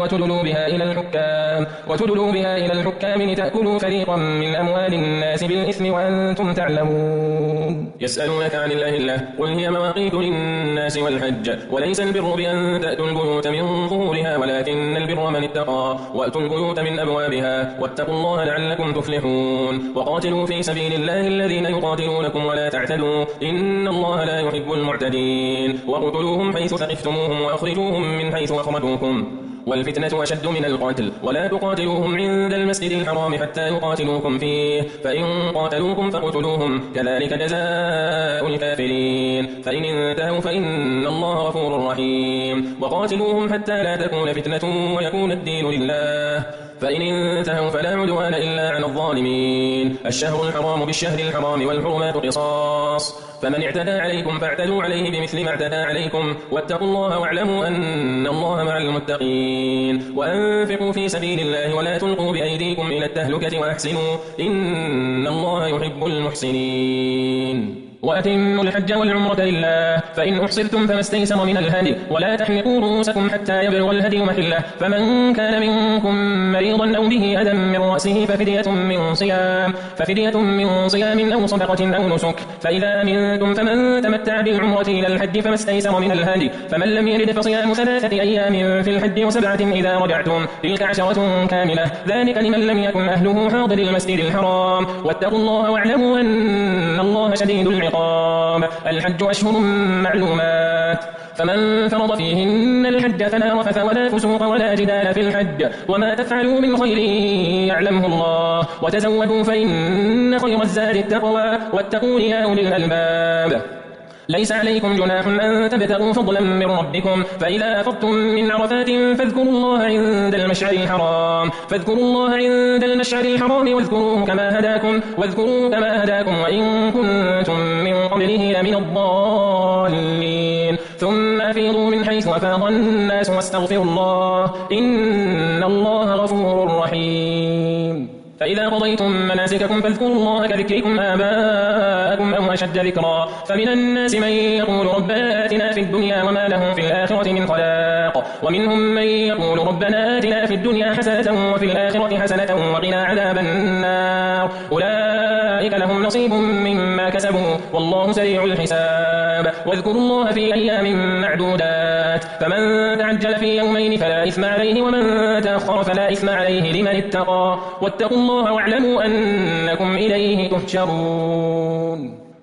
وتدلوا بها إلى الحكام لتأكلوا فريقا من أموال الناس بالإثم وأنتم تعلمون يسألونك عن الله قل هي مواقيت للناس والحج وليس البر بأن تأتوا البيوت من ظهورها ولكن البر من اتقى وأتوا البيوت من أبوابها واتقوا الله لعلكم تفلحون وقاتلوا في سبيل الله الذين يقاتلونكم ولا تعتدوا إن الله لا يحب المعتدين وقتلوهم حيث ثقفتموهم وأخرجوهم من حيث أخرجوكم والفتنة أشد من القتل ولا تقاتلوهم عند المسجد الحرام حتى يقاتلوكم فيه فإن قاتلوكم فاقتلوهم كذلك جزاء الكافرين فإن انتهوا فإن الله غفور رحيم وقاتلوهم حتى لا تكون فتنة ويكون الدين لله فإن انتهوا فلا عدوان إلا على الظالمين الشهر الحرام بالشهر الحرام والحرمات قصاص فمن اعتدى عليكم فاعتدوا عليه بمثل ما اعتدى عليكم واتقوا الله واعلموا أن الله مع المتقين وأنفقوا في سبيل الله ولا تلقوا بأيديكم إلى التهلكة وأحسنوا إن الله يحب المحسنين وأتموا الحج والعمرة لله فإن أحصرتم فما استيسر من الهدي ولا تحلقوا رؤوسكم حتى يبلغ الهدي محله فمن كان منكم مريضا أو به أذى من رأسه ففدية من صيام أو صدقة أو نسك فإذا أمنتم فمن تمتع بالعمرة إلى الحج فما استيسر من الهدي فمن لم يرد فصيام 3 أيام في الحج و7 إذا رجعتم تلك 10 كاملة ذلك لمن لم يكن أهله حاضر المسجد الحرام واتقوا الله واعلموا أن الله شديد العقاب الحج أشهر معلومات فمن فرض فيهن الحج فلا رفث ولا فسوق ولا جدال في الحج وما تفعلوا من خير يعلمه الله وتزودوا فإن خير الزاد التقوى واتقون يا أولي الألباب ليس عليكم جناح أن تبتغوا فضلا من ربكم فإذا أفضتم من عرفات فاذكروا الله عند المشعر الحرام واذكروه كما هداكم وإن كنتم من قبله لمن الضالين ثم أفيضوا من حيث أفاض الناس واستغفروا الله إن الله غفور رحيم فإذا قضيتم مناسككم فاذكروا الله كذكركم آباءكم أو أشد ذكرا فمن الناس من يقول ربنا آتنا في الدنيا وما له في الآخرة من خلاق ومنهم من يقول ربنا آتنا في الدنيا حسنة وفي الآخرة حسنة وقنا عذاب النار أولئك لهم نصيب مما كسبوا والله سريع الحساب واذكروا الله في أيام معدودات فمن تعجل في يومين فلا إثم عليه ومن تأخر فلا إثم عليه لمن اتقى واتقوا الله واعلموا أنكم إليه تحشرون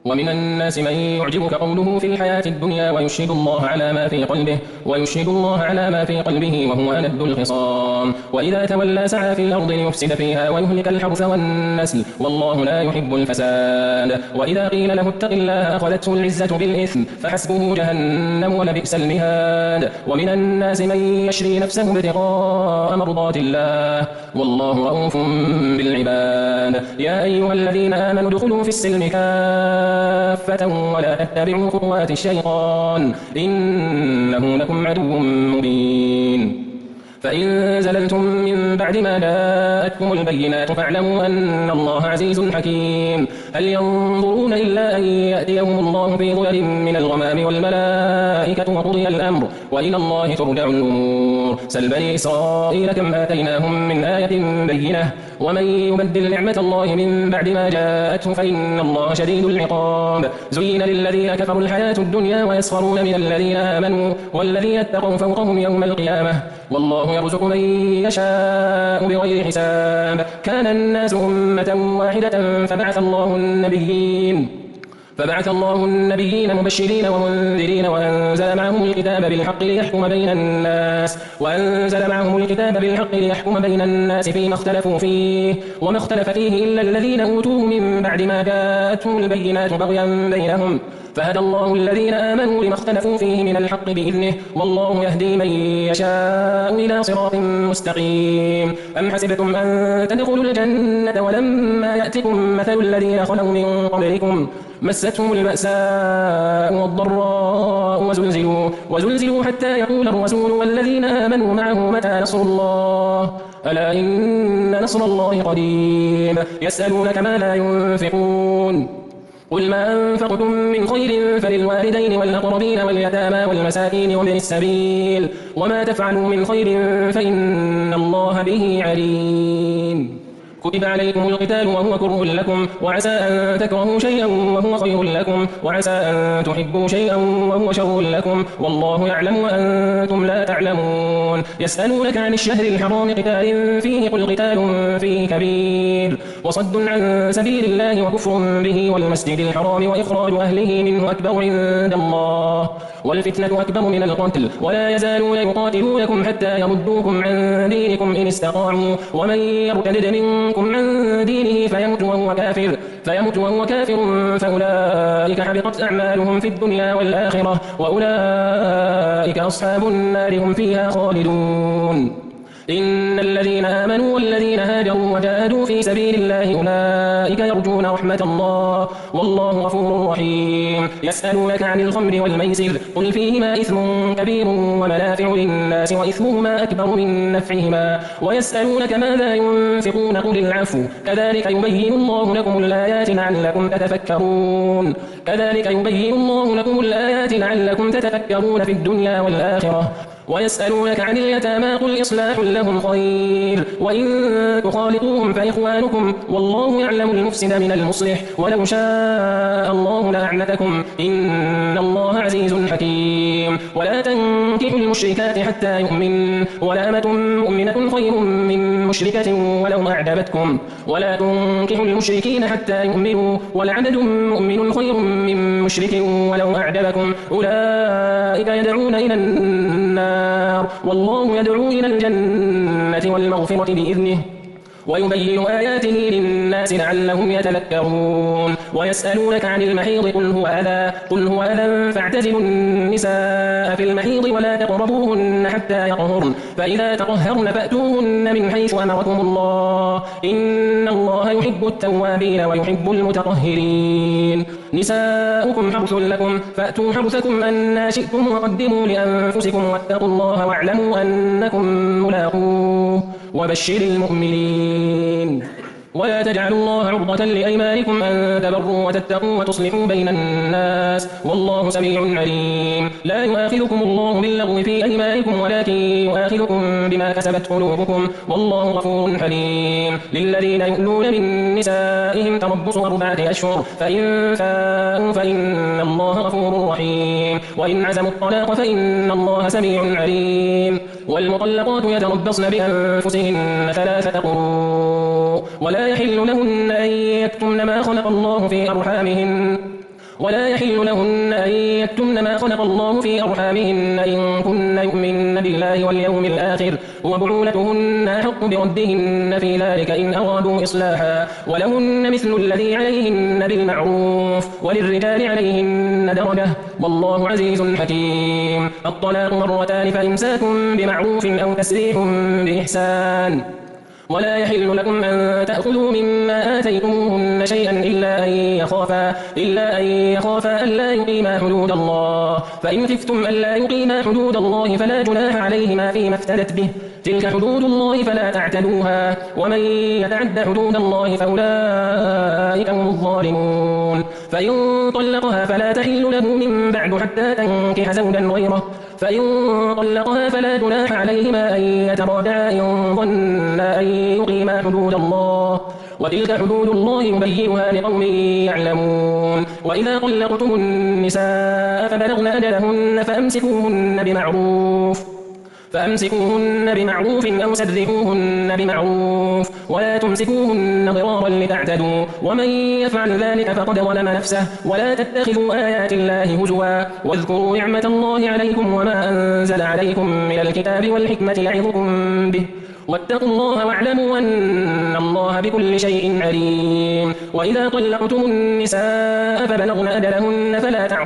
ومن الناس من يعجبك قوله في الحياة الدنيا ويشهد الله على ما في قلبه وهو ألد الخصام وإذا تولى سعى في الأرض ليفسد فيها ويهلك الحرث والنسل والله لا يحب الفساد وإذا قيل له اتق الله أخذته العزة بالإثم فحسبه جهنم ولبئس المهاد ومن الناس من يشري نفسه ابتغاء مرضات الله والله رؤوف بالعباد يا أيها الذين آمنوا ادخلوا في السلم كافة ولا تتبعوا خطوات الشيطان إنه لكم عدو مبين فإن زللتم من بعد ما جاءتكم البينات فاعلموا أن الله عزيز حكيم هل ينظرون إلا أن يأتيهم الله في ظلل من الغمام والملائكة وقضي الأمر وإلى الله ترجع الأمور سل بني إسرائيل كم آتيناهم من آية بينة ومن يبدل نعمة الله من بعد ما جاءته فإن الله شديد العقاب زين للذين كفروا الحياة الدنيا ويسخرون من الذين آمنوا والذين اتقوا فوقهم يوم القيامة والله يرزق من يشاء بغير حساب كان الناس أمة واحدة فبعث الله النبيين مبشرين ومنذرين وأنزل معهم الكتاب بالحق ليحكم بين الناس فيما اختلفوا فيه وما اختلف فيه إلا الذين أوتوه من بعد ما جاءتهم البينات بغيا بينهم فهدى الله الذين آمنوا لما اختلفوا فيه من الحق بإذنه والله يهدي من يشاء إلى صراط مستقيم أم حسبتم أن تدخلوا الجنة ولما يأتكم مثل الذين خلوا من قبلكم مستهم البأساء والضراء وزلزلوا حتى يقول الرسول والذين آمنوا معه متى نصر الله ألا إن نصر الله قريب يسألونك ماذا ينفقون قل ما أنفقتم من خير فللوالدين والأقربين واليتامى والمساكين وابن السبيل وما تفعلوا من خير فإن الله به عليم كتب عليكم القتال وهو كره لكم وعسى أن تكرهوا شيئا وهو خير لكم وعسى أن تحبوا شيئا وهو شر لكم والله يعلم وأنتم لا تعلمون يسألونك عن الشهر الحرام قتال فيه قل قتال فيه كبير وصد عن سبيل الله وكفر به والمسجد الحرام وإخراج أهله منه أكبر عند الله والفتنة أكبر من القتل ولا يزالون يقاتلونكم حتى يردوكم عن دينكم إن استطاعوا ومن يرتد منكم عن دينه فيمت وهو كافر فأولئك حبطت أعمالهم في الدنيا والآخرة وأولئك أصحاب النار هم فيها خالدون إن الذين آمنوا والذين هاجروا وجاهدوا في سبيل الله أولئك يرجون رحمة الله والله غفور رحيم يسألونك عن الخمر والميسر قل فيهما إثم كبير ومنافع للناس وإثمهما أكبر من نفعهما ويسألونك ماذا ينفقون قل العفو كذلك يبين الله لكم الآيات لعلكم تتفكرون في الدنيا والآخرة ويسألونك عن اليتامى قل إصلاح لهم خير وإن تخالطوهم فإخوانكم والله يعلم المفسد من المصلح ولو شاء الله لأعنتكم إن الله عزيز حكيم ولا تنكحوا المشركات حتى يؤمن ولأمة مؤمنة خير من مشركة ولو أعجبتكم ولا تنكحوا المشركين حتى يؤمنوا ولعبد مؤمن خير من مشرك ولو أعجبكم أولئك يدعون إلى النار والله يدعو إلى الجنة والمغفرة بإذنه ويبين آياته للناس لعلهم يتذكرون ويسألونك عن المحيض قل هو أذى فاعتزلوا النساء في المحيض ولا تقربوهن حتى يطهرن فإذا تطهرن فأتوهن من حيث أمركم الله إن الله يحب التوابين ويحب المتطهرين نساؤكم حرث لكم فأتوا حرثكم أن شئتم وقدموا لأنفسكم واتقوا الله واعلموا أنكم ملاقوه وبشر المؤمنين ولا تجعلوا الله عرضة لأيمانكم أن تبروا وتتقوا وتصلحوا بين الناس والله سميع عليم لا يؤاخذكم الله باللغو في أيمانكم ولكن يؤاخذكم بما كسبت قلوبكم والله غفور حليم للذين يؤلون من نسائهم تربص 4 أشهر فإن فاءوا فإن الله غفور رحيم وإن عزموا الطلاق فإن الله سميع عليم والمطلقات يتربصن بأنفسهن 3 قروء ولا يحل لهن أن يكتمن ما خلق الله في أرحامهن ولا يحل لهن أن يكتمن ما خلق الله في أرحامهن إن كن يؤمن بالله واليوم الآخر وبعولتهن أحق بردهن في ذلك إن أرادوا إصلاحا ولهن مثل الذي عليهن بالمعروف وللرجال عليهن درجة والله عزيز حكيم. الطلاق مرتان فإمساك بمعروف أو تسريح بإحسان. ولا يحل لكم أن تأخذوا مما آتيتموهن شيئا إلا أن يخافا ألا يقيما حدود الله فإن خفتم ألا يقيما حدود الله فلا جناح عليهما فيما افتدت به تلك حدود الله فلا تعتدوها ومن يتعد حدود الله فأولئك هم الظالمون. فإن طلقها فلا تحل له من بعد حتى تنكح زوجا غيره فإن طلقها فلا جناح عليهما أن يتراجعا إن ظنا أن يقيما حدود الله وتلك حدود الله يبينها لقوم يعلمون. وإذا طلقتم النساء فبلغن أجلهن فأمسكوهن بمعروف أو سرحوهن بمعروف ولا تمسكوهن ضرارا لتعتدوا ومن يفعل ذلك فقد ظلم نفسه ولا تتخذوا آيات الله هزوا واذكروا نعمة الله عليكم وما أنزل عليكم من الكتاب والحكمة يعظكم به واتقوا الله واعلموا أن الله بكل شيء عليم. وإذا طلقتم النساء فبلغن أجلهن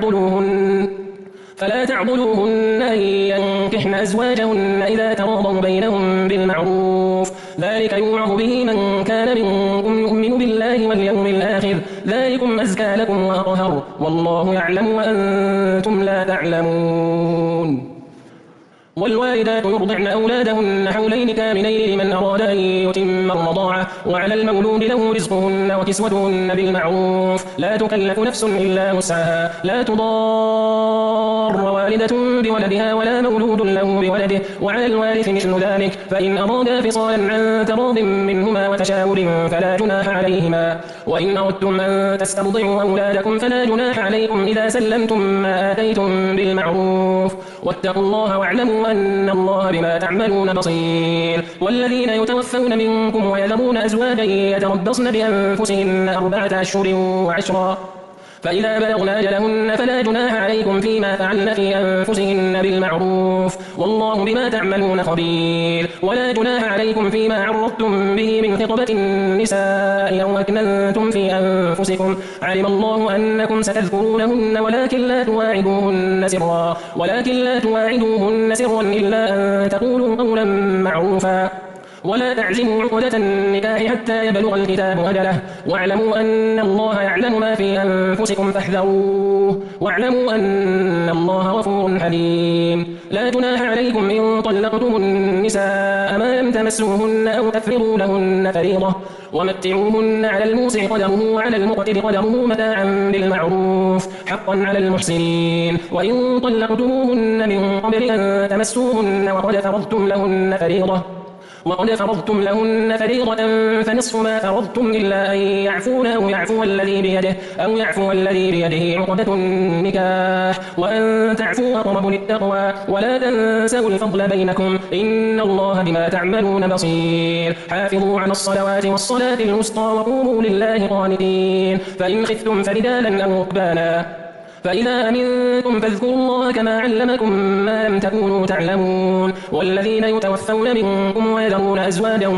فلا تعضلوهن أن ينكحن أزواجهن إذا تراضوا بينهم بالمعروف ذلك يوعظ به من كان منكم يؤمن بالله واليوم الآخر ذلكم أزكى لكم وأطهر والله يعلم وأنتم لا تعلمون. والوالدات يرضعن أولادهن حولين كاملين لمن أراد أن يتم الرضاعة وعلى المولود له رزقهن وكسوتهن بالمعروف لا تكلف نفس إلا وسعها لا تضار والدة بولدها ولا مولود له بولده وعلى الوارث مثل ذلك فإن أرادا فصالا عن تراض منهما وتشاور فلا جناح عليهما. وإن أردتم أن تسترضعوا أولادكم فلا جناح عليكم إذا سلمتم ما آتيتم بالمعروف واتقوا الله واعلموا أن الله بما تعملون بصير. والذين يتوفون منكم ويذرون أزواجا يتربصن بأنفسهن 4 أشهر وعشرا فإذا بلغن أجلهن فلا جناح عليكم فيما فعلن في أنفسهن بالمعروف والله بما تعملون خبير. ولا جناح عليكم فيما عرضتم به من خطبة النساء أو أكننتم في أنفسكم علم الله أنكم ستذكرونهن ولكن لا تواعدوهن سرا إلا أن تقولوا قولا معروفا ولا تعزموا عقدة النكاح حتى يبلغ الكتاب أجله واعلموا أن الله يعلم ما في أنفسكم فاحذروه واعلموا أن الله غفور حليم. لا جناح عليكم إن طلقتم النساء ما لم تمسوهن أو تفرضوا لهن فريضة ومتعوهن على الموسع قدره وعلى المقتر قدره متاعا بالمعروف حقا على المحسنين. وإن طلقتموهن من قبل أن تمسوهن وقد فرضتم لهن فريضة فنصف ما فرضتم إلا أن يعفون أو يعفو الذي بيده عقدة النكاح وأن تعفوا أقرب للتقوى ولا تنسوا الفضل بينكم إن الله بما تعملون بصير. حافظوا على الصلوات والصلاة الوسطى وقوموا لله قانتين فإن خفتم فرجالا أو ركبانا فإذا أمنتم فاذكروا الله كما علمكم ما لم تكونوا تعلمون. والذين يتوفون منكم ويذرون أزواجا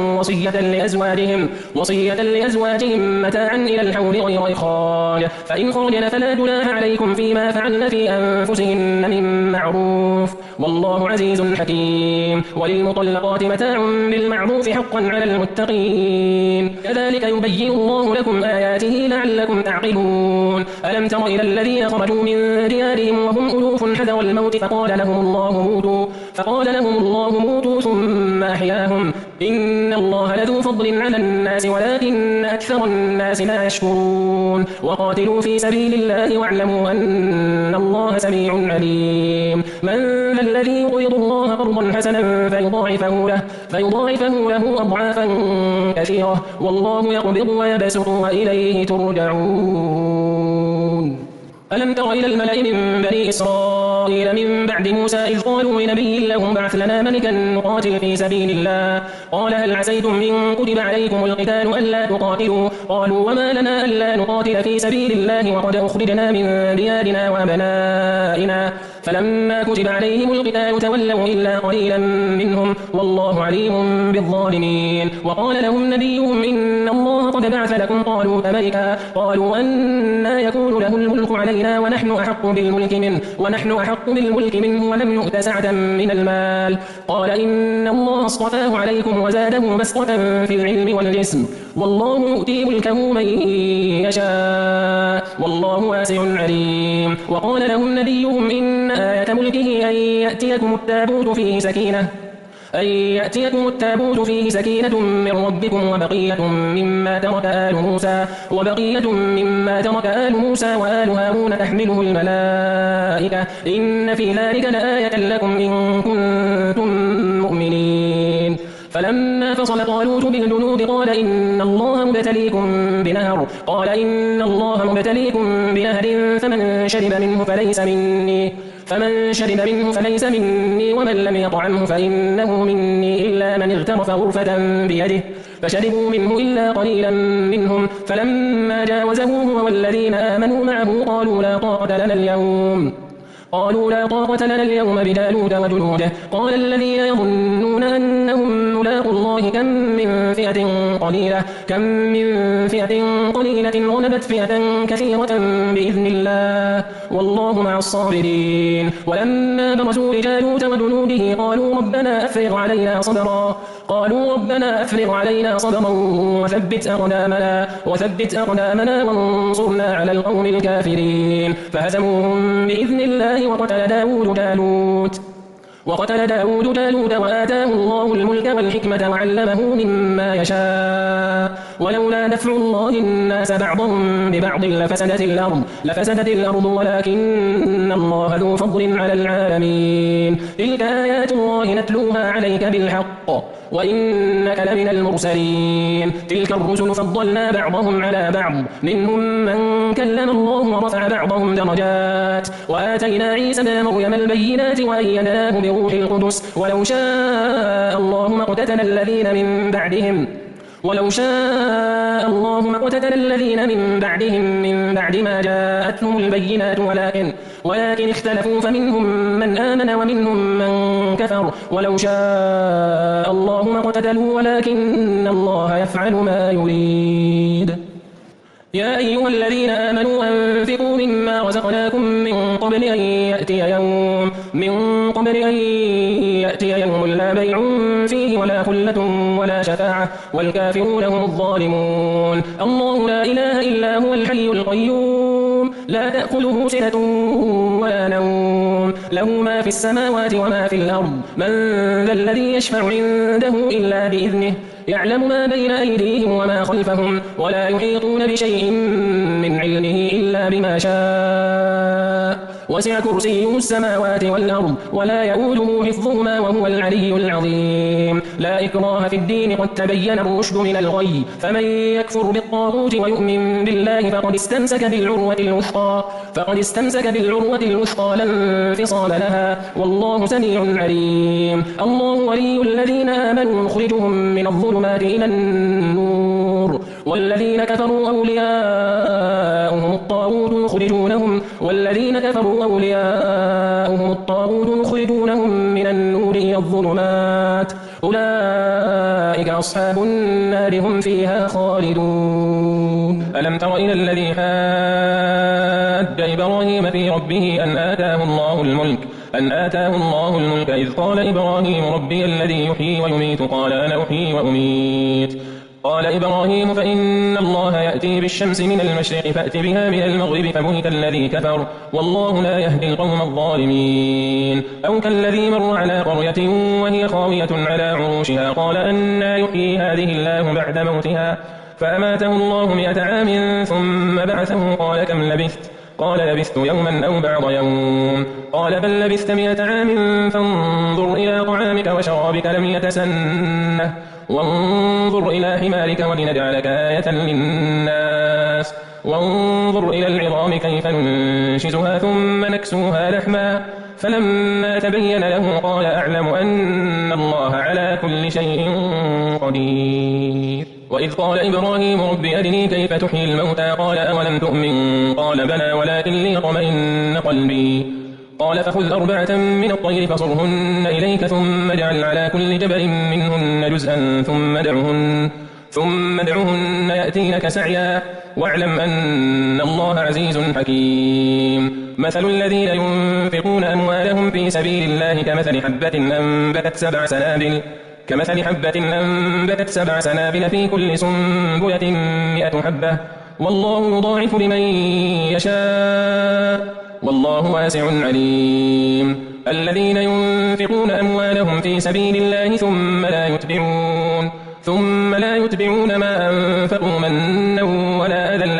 وصية لأزواجهم متاعا إلى الحول غير إخراج فإن خرجن فلا جناح عليكم فيما فعلن في أنفسهن من معروف والله عزيز حكيم. وللمطلقات متاع بالمعروف حقا على المتقين كذلك يبين الله لكم آياته لعلكم تعقلون. ألم تر إلى الذين خرجوا من ديارهم وهم ألوف حذر الموت فقال لهم الله موتوا ثم أحياهم إن الله لذو فضل على الناس ولكن أكثر الناس لا يشكرون. وقاتلوا في سبيل الله واعلموا أن الله سميع عليم. من ذا الذي يقرض الله قرضا حسنا فيضاعفه له أضعافا كثيرة والله يقبض ويبسط وإليه ترجعون. ألم تر إلى الملأ من بني إسرائيل إسرائيل من بعد موسى إذ قالوا لنبي لهم بعث لنا ملكا نقاتل في سبيل الله قال هل عسيتم إن كتب عليكم القتال ألا تقاتلوا قالوا وما لنا ألا نقاتل في سبيل الله وقد أخرجنا من ديارنا وأبنائنا فلما كتب عليهم القتال تولوا إلا قليلا منهم والله عليم بالظالمين وقال لهم نبيهم إن الله قد بعث لكم طالوت ملكا قالوا أنى يكون له الملك علينا ونحن أحق بالملك منه ولم يؤت سعة من المال قال إن الله اصطفاه عليكم وزاده بسطة في العلم والجسم والله يؤتي ملكه من يشاء والله واسع عليم وقال لهم نبيهم إن آية ملكه أن يأتيكم التابوت فيه سكينة من ربكم وبقية مما ترك آل موسى وآل هارون تحمله الملائكة إن في ذلك لآية لكم إن كنتم مؤمنين فلما فصل طالوت بالجنود قال إن الله مبتليكم بنهر فمن شرب منه فليس مني ومن لم يطعمه فإنه مني إلا من اغترف غرفة بيده فشربوا منه إلا قليلا منهم فلما جاوزه هو والذين آمنوا معه قالوا لا طاقة لنا اليوم بجالوت وجنوده قال الذين يظنون أنهم ملاقوا الله كم من فئة قليلة غلبت فئة كثيرة بإذن الله والله مع الصابرين ولما برزوا لجالوت وجنوده قالوا ربنا أفرغ علينا صبرا وثبت أقدامنا وانصرنا على القوم الكافرين فهزموهم بإذن الله وقتل داود جالوت وآتاه الله الملك والحكمة وعلمه مما يشاء ولولا دفع الله الناس بعضهم ببعض لفسدت الأرض ولكن الله ذو فضل على العالمين تلك آيات الله نتلوها عليك بالحق وإنك لمن المرسلين تلك الرسل فضلنا بعضهم على بعض منهم من كلم الله ورفع بعضهم درجات وآتينا عيسى ابن مريم البينات وأيدناه بروح القدس ولو شاء الله ما اقتتل الذين من بعدهم من بعد ما جاءتهم البينات ولكن اختلفوا فمنهم من آمن ومنهم من كفر ولو شاء الله ما اقتتلوا ولكن الله يفعل ما يريد يا أيها الذين آمنوا أنفقوا مما رزقناكم من قبل أن يأتي يوم لا بيع فيه ولا خلة ولا شفاعة والكافرون هم الظالمون الله لا إله إلا هو الحي القيوم لا تأخذه سنة ولا نوم له ما في السماوات وما في الأرض من ذا الذي يشفع عنده إلا بإذنه يعلم ما بين أيديهم وما خلفهم ولا يحيطون بشيء من علمه إلا بما شاء وسع كرسيه السماوات والأرض ولا يؤوده حفظهما وهو العلي العظيم لا إكراه في الدين قد تبين الرشد من الغي فمن يكفر بالطاغوت ويؤمن بالله فقد استمسك بالعروة الوثقى لا انفصام لها والله سميع عليم الله ولي الذين آمنوا يخرجهم من الظلمات إلى النور والذين كفروا أولياؤهم الطاغوت يخرجونهم من النور إلى الظلمات أولئك أصحاب النار هم فيها خالدون ألم تر إلى الذي حاج إبراهيم في ربه أن آتاه الله الملك إذ قال إبراهيم ربي الذي يحيي ويميت قال أنا أحيي وأميت قال إبراهيم فإن الله يأتي بالشمس من المشرق فأت بها من المغرب فبهت الذي كفر والله لا يهدي القوم الظالمين أو كالذي مر على قرية وهي خاوية على عروشها قال أنى يحيي هذه الله بعد موتها فأماته الله 100 عام ثم بعثه قال كم لبثت قال لبثت يوما أو بعض يوم قال بل لبثت 100 عام فانظر إلى طعامك وشرابك لم يتسنه وانظر إلى حمارك ولنجعلك آية للناس وانظر إلى العظام كيف ننشزها ثم نكسوها لحما فلما تبين له قال أعلم أن الله على كل شيء قدير. وإذ قال إبراهيم رب أرني كيف تحيي الموتى قال أولم تؤمن قال بلى ولكن ليطمئن قلبي قال فخذ 4 من الطير فصرهن إليك ثم اجعل على كل جبل منهن جزءا ثم ادعهن يأتينك سعيا واعلم أن الله عزيز حكيم. مثل الذين ينفقون أموالهم في سبيل الله كمثل حبة أنبتت 7 سنابل في كل سنبلة 100 حبة والله يضاعف لمن يشاء والله واسع عليم. الذين ينفقون أموالهم في سبيل الله ثم لا يتبعون ما أنفقوا منا ولا أذى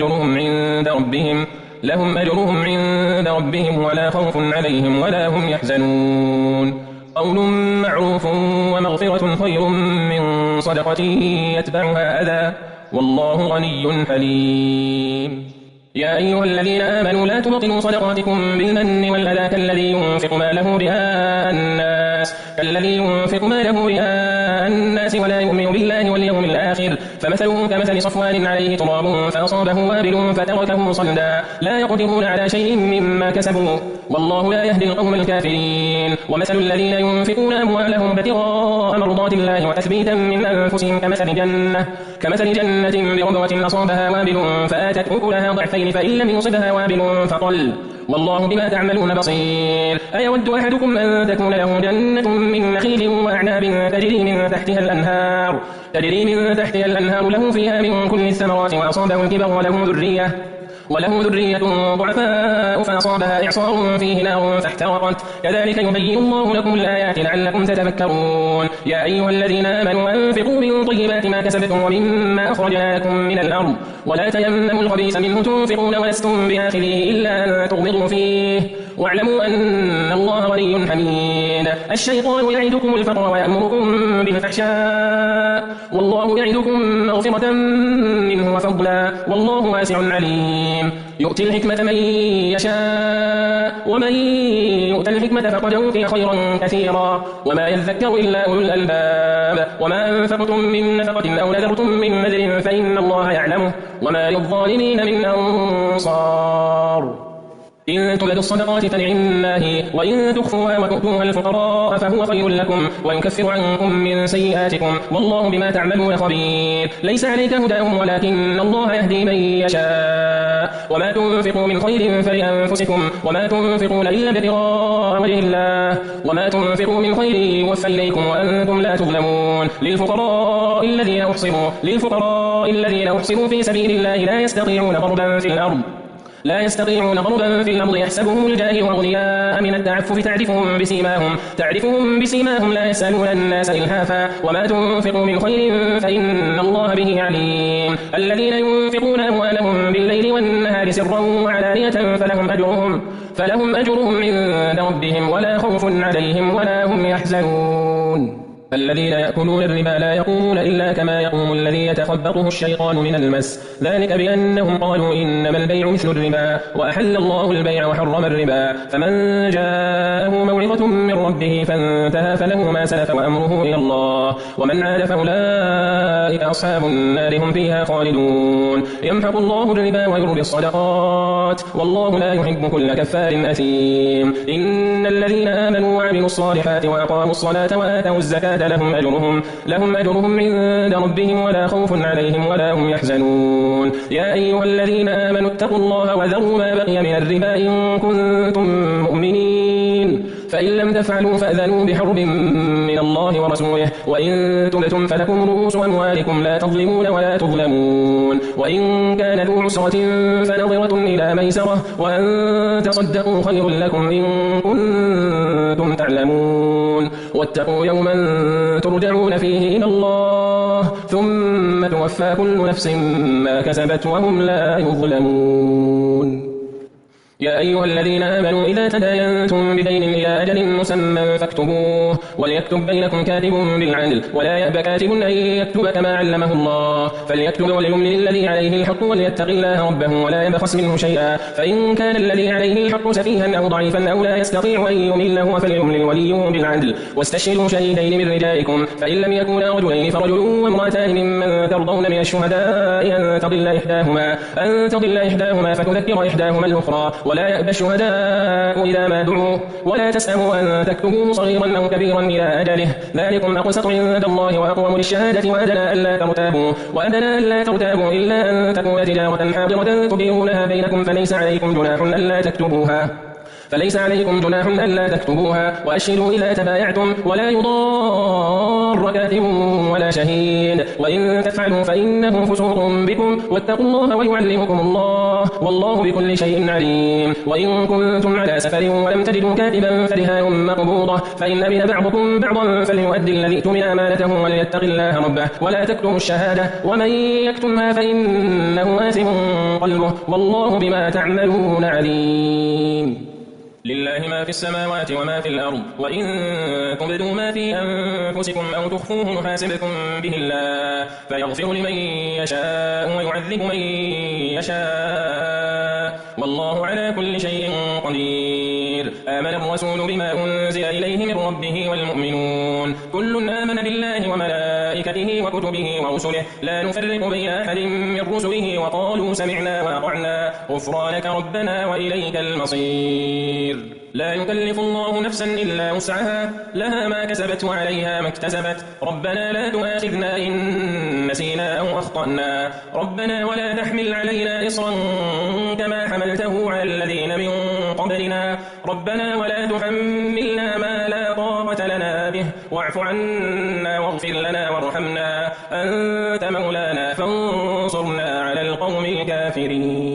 لهم أجرهم عند ربهم ولا خوف عليهم ولا هم يحزنون. قول معروف ومغفرة خير من صدقة يتبعها أذى والله غني حليم. يا أيها الذين آمنوا لا تبطلوا صدقاتكم بالمن والأذى كالذي ينفق ماله رئاء الناس ولا يؤمن بالله واليوم الآخر فمثله كمثل صفوان عليه تراب فأصابه وابل فتركه صلدا لا يقدرون على شيء مما كسبوا والله لا يهدي القوم الكافرين. ومثل الذين ينفقون أموالهم ابتغاء مرضات الله وتثبيتا من أنفسهم كمثل جنة بربوة أصابها وابل فآتت أكلها ضعفين فإن لم يصبها وابل فطل والله بما تعملون بصير. أيود أحدكم أن تكون له جنة من نخيل وأعناب تجري من تحتها الأنهار له فيها من كل الثمرات وأصابه الكبر وله ذرية ضعفاء فأصابها إعصار فيه نار فاحترقت كذلك يبين الله لكم الآيات لعلكم تتفكرون. يا أيها الذين آمنوا أنفقوا من طيبات ما كسبتم ومما أخرجنا لكم من الأرض ولا تيمموا الخبيث منه تنفقون ولستم بآخذه إلا أن تغمضوا فيه واعلموا أن الله غني حميد. الشيطان يعدكم الفقر ويأمركم بالفحشاء والله يعدكم مغفرة منه وفضلا والله واسع عليم. يؤتي الحكمة من يشاء ومن يؤت الحكمة فقد أوتي خيرا كثيرا وما يذكر إلا أولو الألباب. وما أنفقتم من نفقة أو نذرتم من نذر فإن الله يعلمه وما للظالمين من أنصار. إن تبدوا الصدقات فنعماه وإن تخفوها وتؤتوها الفقراء فهو خير لكم ويكفر عنكم من سيئاتكم والله بما تعملون خبير. ليس عليك هداهم ولكن الله يهدي من يشاء. وما تنفقوا من خير فلأنفسكم وما تنفقون إلا ابتغاء وجه الله وما تنفقوا من خير يوفى إليكم وأنتم لا تظلمون. للفقراء الذين أحصروا في سبيل الله لا يستطيعون ضربا في الأرض يحسبهم الجاهل أغنياء من التعفف تعرفهم بسيماهم لا يسألون الناس إلحافا وما تنفقوا من خير فإن الله به عليم. الذين ينفقون أموالهم بالليل والنهار سرا وعلانية فلهم أجرهم عند ربهم ولا خوف عليهم ولا هم يحزنون. الذين يأكلون الربا لا يقومون إلا كما يقوم الذي يتخبطه الشيطان من المس ذلك بأنهم قالوا إنما البيع مثل الربا وأحل الله البيع وحرم الربا. فمن جاءه موعظة من ربه فانتهى فله ما سلف وأمره إلى الله ومن عاد فأولئك أصحاب النار هم فيها خالدون. يمحق الله الربا ويربي الصدقات والله لا يحب كل كفار أثيم. إن الذين آمنوا وعملوا الصالحات وأقاموا الصلاة وآتوا الزكاة لهم أجرهم عند ربهم ولا خوف عليهم ولا هم يحزنون. يا أيها الذين آمنوا اتقوا الله وذروا ما بقي من الربا إن كنتم مؤمنين فإن لم تفعلوا فأذنوا بحرب من الله ورسوله وإن تبتم فلكم رؤوس أموالكم لا تظلمون ولا تظلمون. وإن كان ذو عسرة فنظرة إلى ميسرة وأن تصدقوا خير لكم إن كنتم تعلمون. واتقوا يوما ترجعون فيه إلى الله ثم توفى كل نفس ما كسبت وهم لا يظلمون. يا أيها الذين آمنوا إذا تداينتم بدين إلى أجل مسمى فاكتبوه وليكتب بينكم كاتب بالعدل ولا يأبى كاتب أن يكتب كما علمه الله فليكتب وليملل الذي عليه الحق وليتق الله ربه ولا يبخس منه شيئا فإن كان الذي عليه الحق سفيها أو ضعيفا أو لا يستطيع أن يمل هو فليملل وليه بالعدل واستشهدوا شهيدين من رجالكم فإن لم يكونا رجلين فرجل وامرأتان ممن ترضون من الشهداء أن تضل إحداهما فتذكر إحداهما الأخرى ولا يأبى الشهداء إذا ما دعوا ولا تسأموا أن تكتبوه صغيرا أو كبيرا إلى أجله ذلكم أقسط عند الله وأقوم للشهادة وأدنى ألا ترتابوا إلا أن تكون تجارة حاضرة تديرونها بينكم فليس عليكم جناح ألا تكتبوها وأشهدوا إذا تبايعتم ولا يضار كاتب ولا شهيد وإن تفعلوا فإنه فسوق بكم واتقوا الله ويعلمكم الله والله بكل شيء عليم وإن كنتم على سفر ولم تجدوا كاتبا فرهان مقبوضة فإن أمن بعضكم بعضا فليؤدي الذي اؤتمن أمانته وليتق الله ربه ولا تكتموا الشهادة ومن يكتمها فإنه آثم قلبه والله بما تعملون عليم لله ما في السماوات وما في الأرض وإن تبدوا ما في أنفسكم أو تخفوه يحاسبكم به الله فيغفر لمن يشاء ويعذب من يشاء والله على كل شيء قدير آمن الرسول بما أنزل إليه من ربه والمؤمنون كل آمن بالله وملائكته وكتبه ورسله لا نفرق بين أحد من رسله وقالوا سمعنا وأطعنا غفرانك ربنا وإليك المصير لا يكلف الله نفسا إلا وسعها لها ما كسبت وعليها ما اكتسبت ربنا لا تؤاخذنا إن نسينا أو أخطأنا ربنا ولا تحمل علينا إصرا كما حملته على الذين من قبلنا ربنا ولا تحملنا ما لا طاقة لنا به واعف عنا واغفر لنا وارحمنا أنت مولانا فانصرنا على القوم الكافرين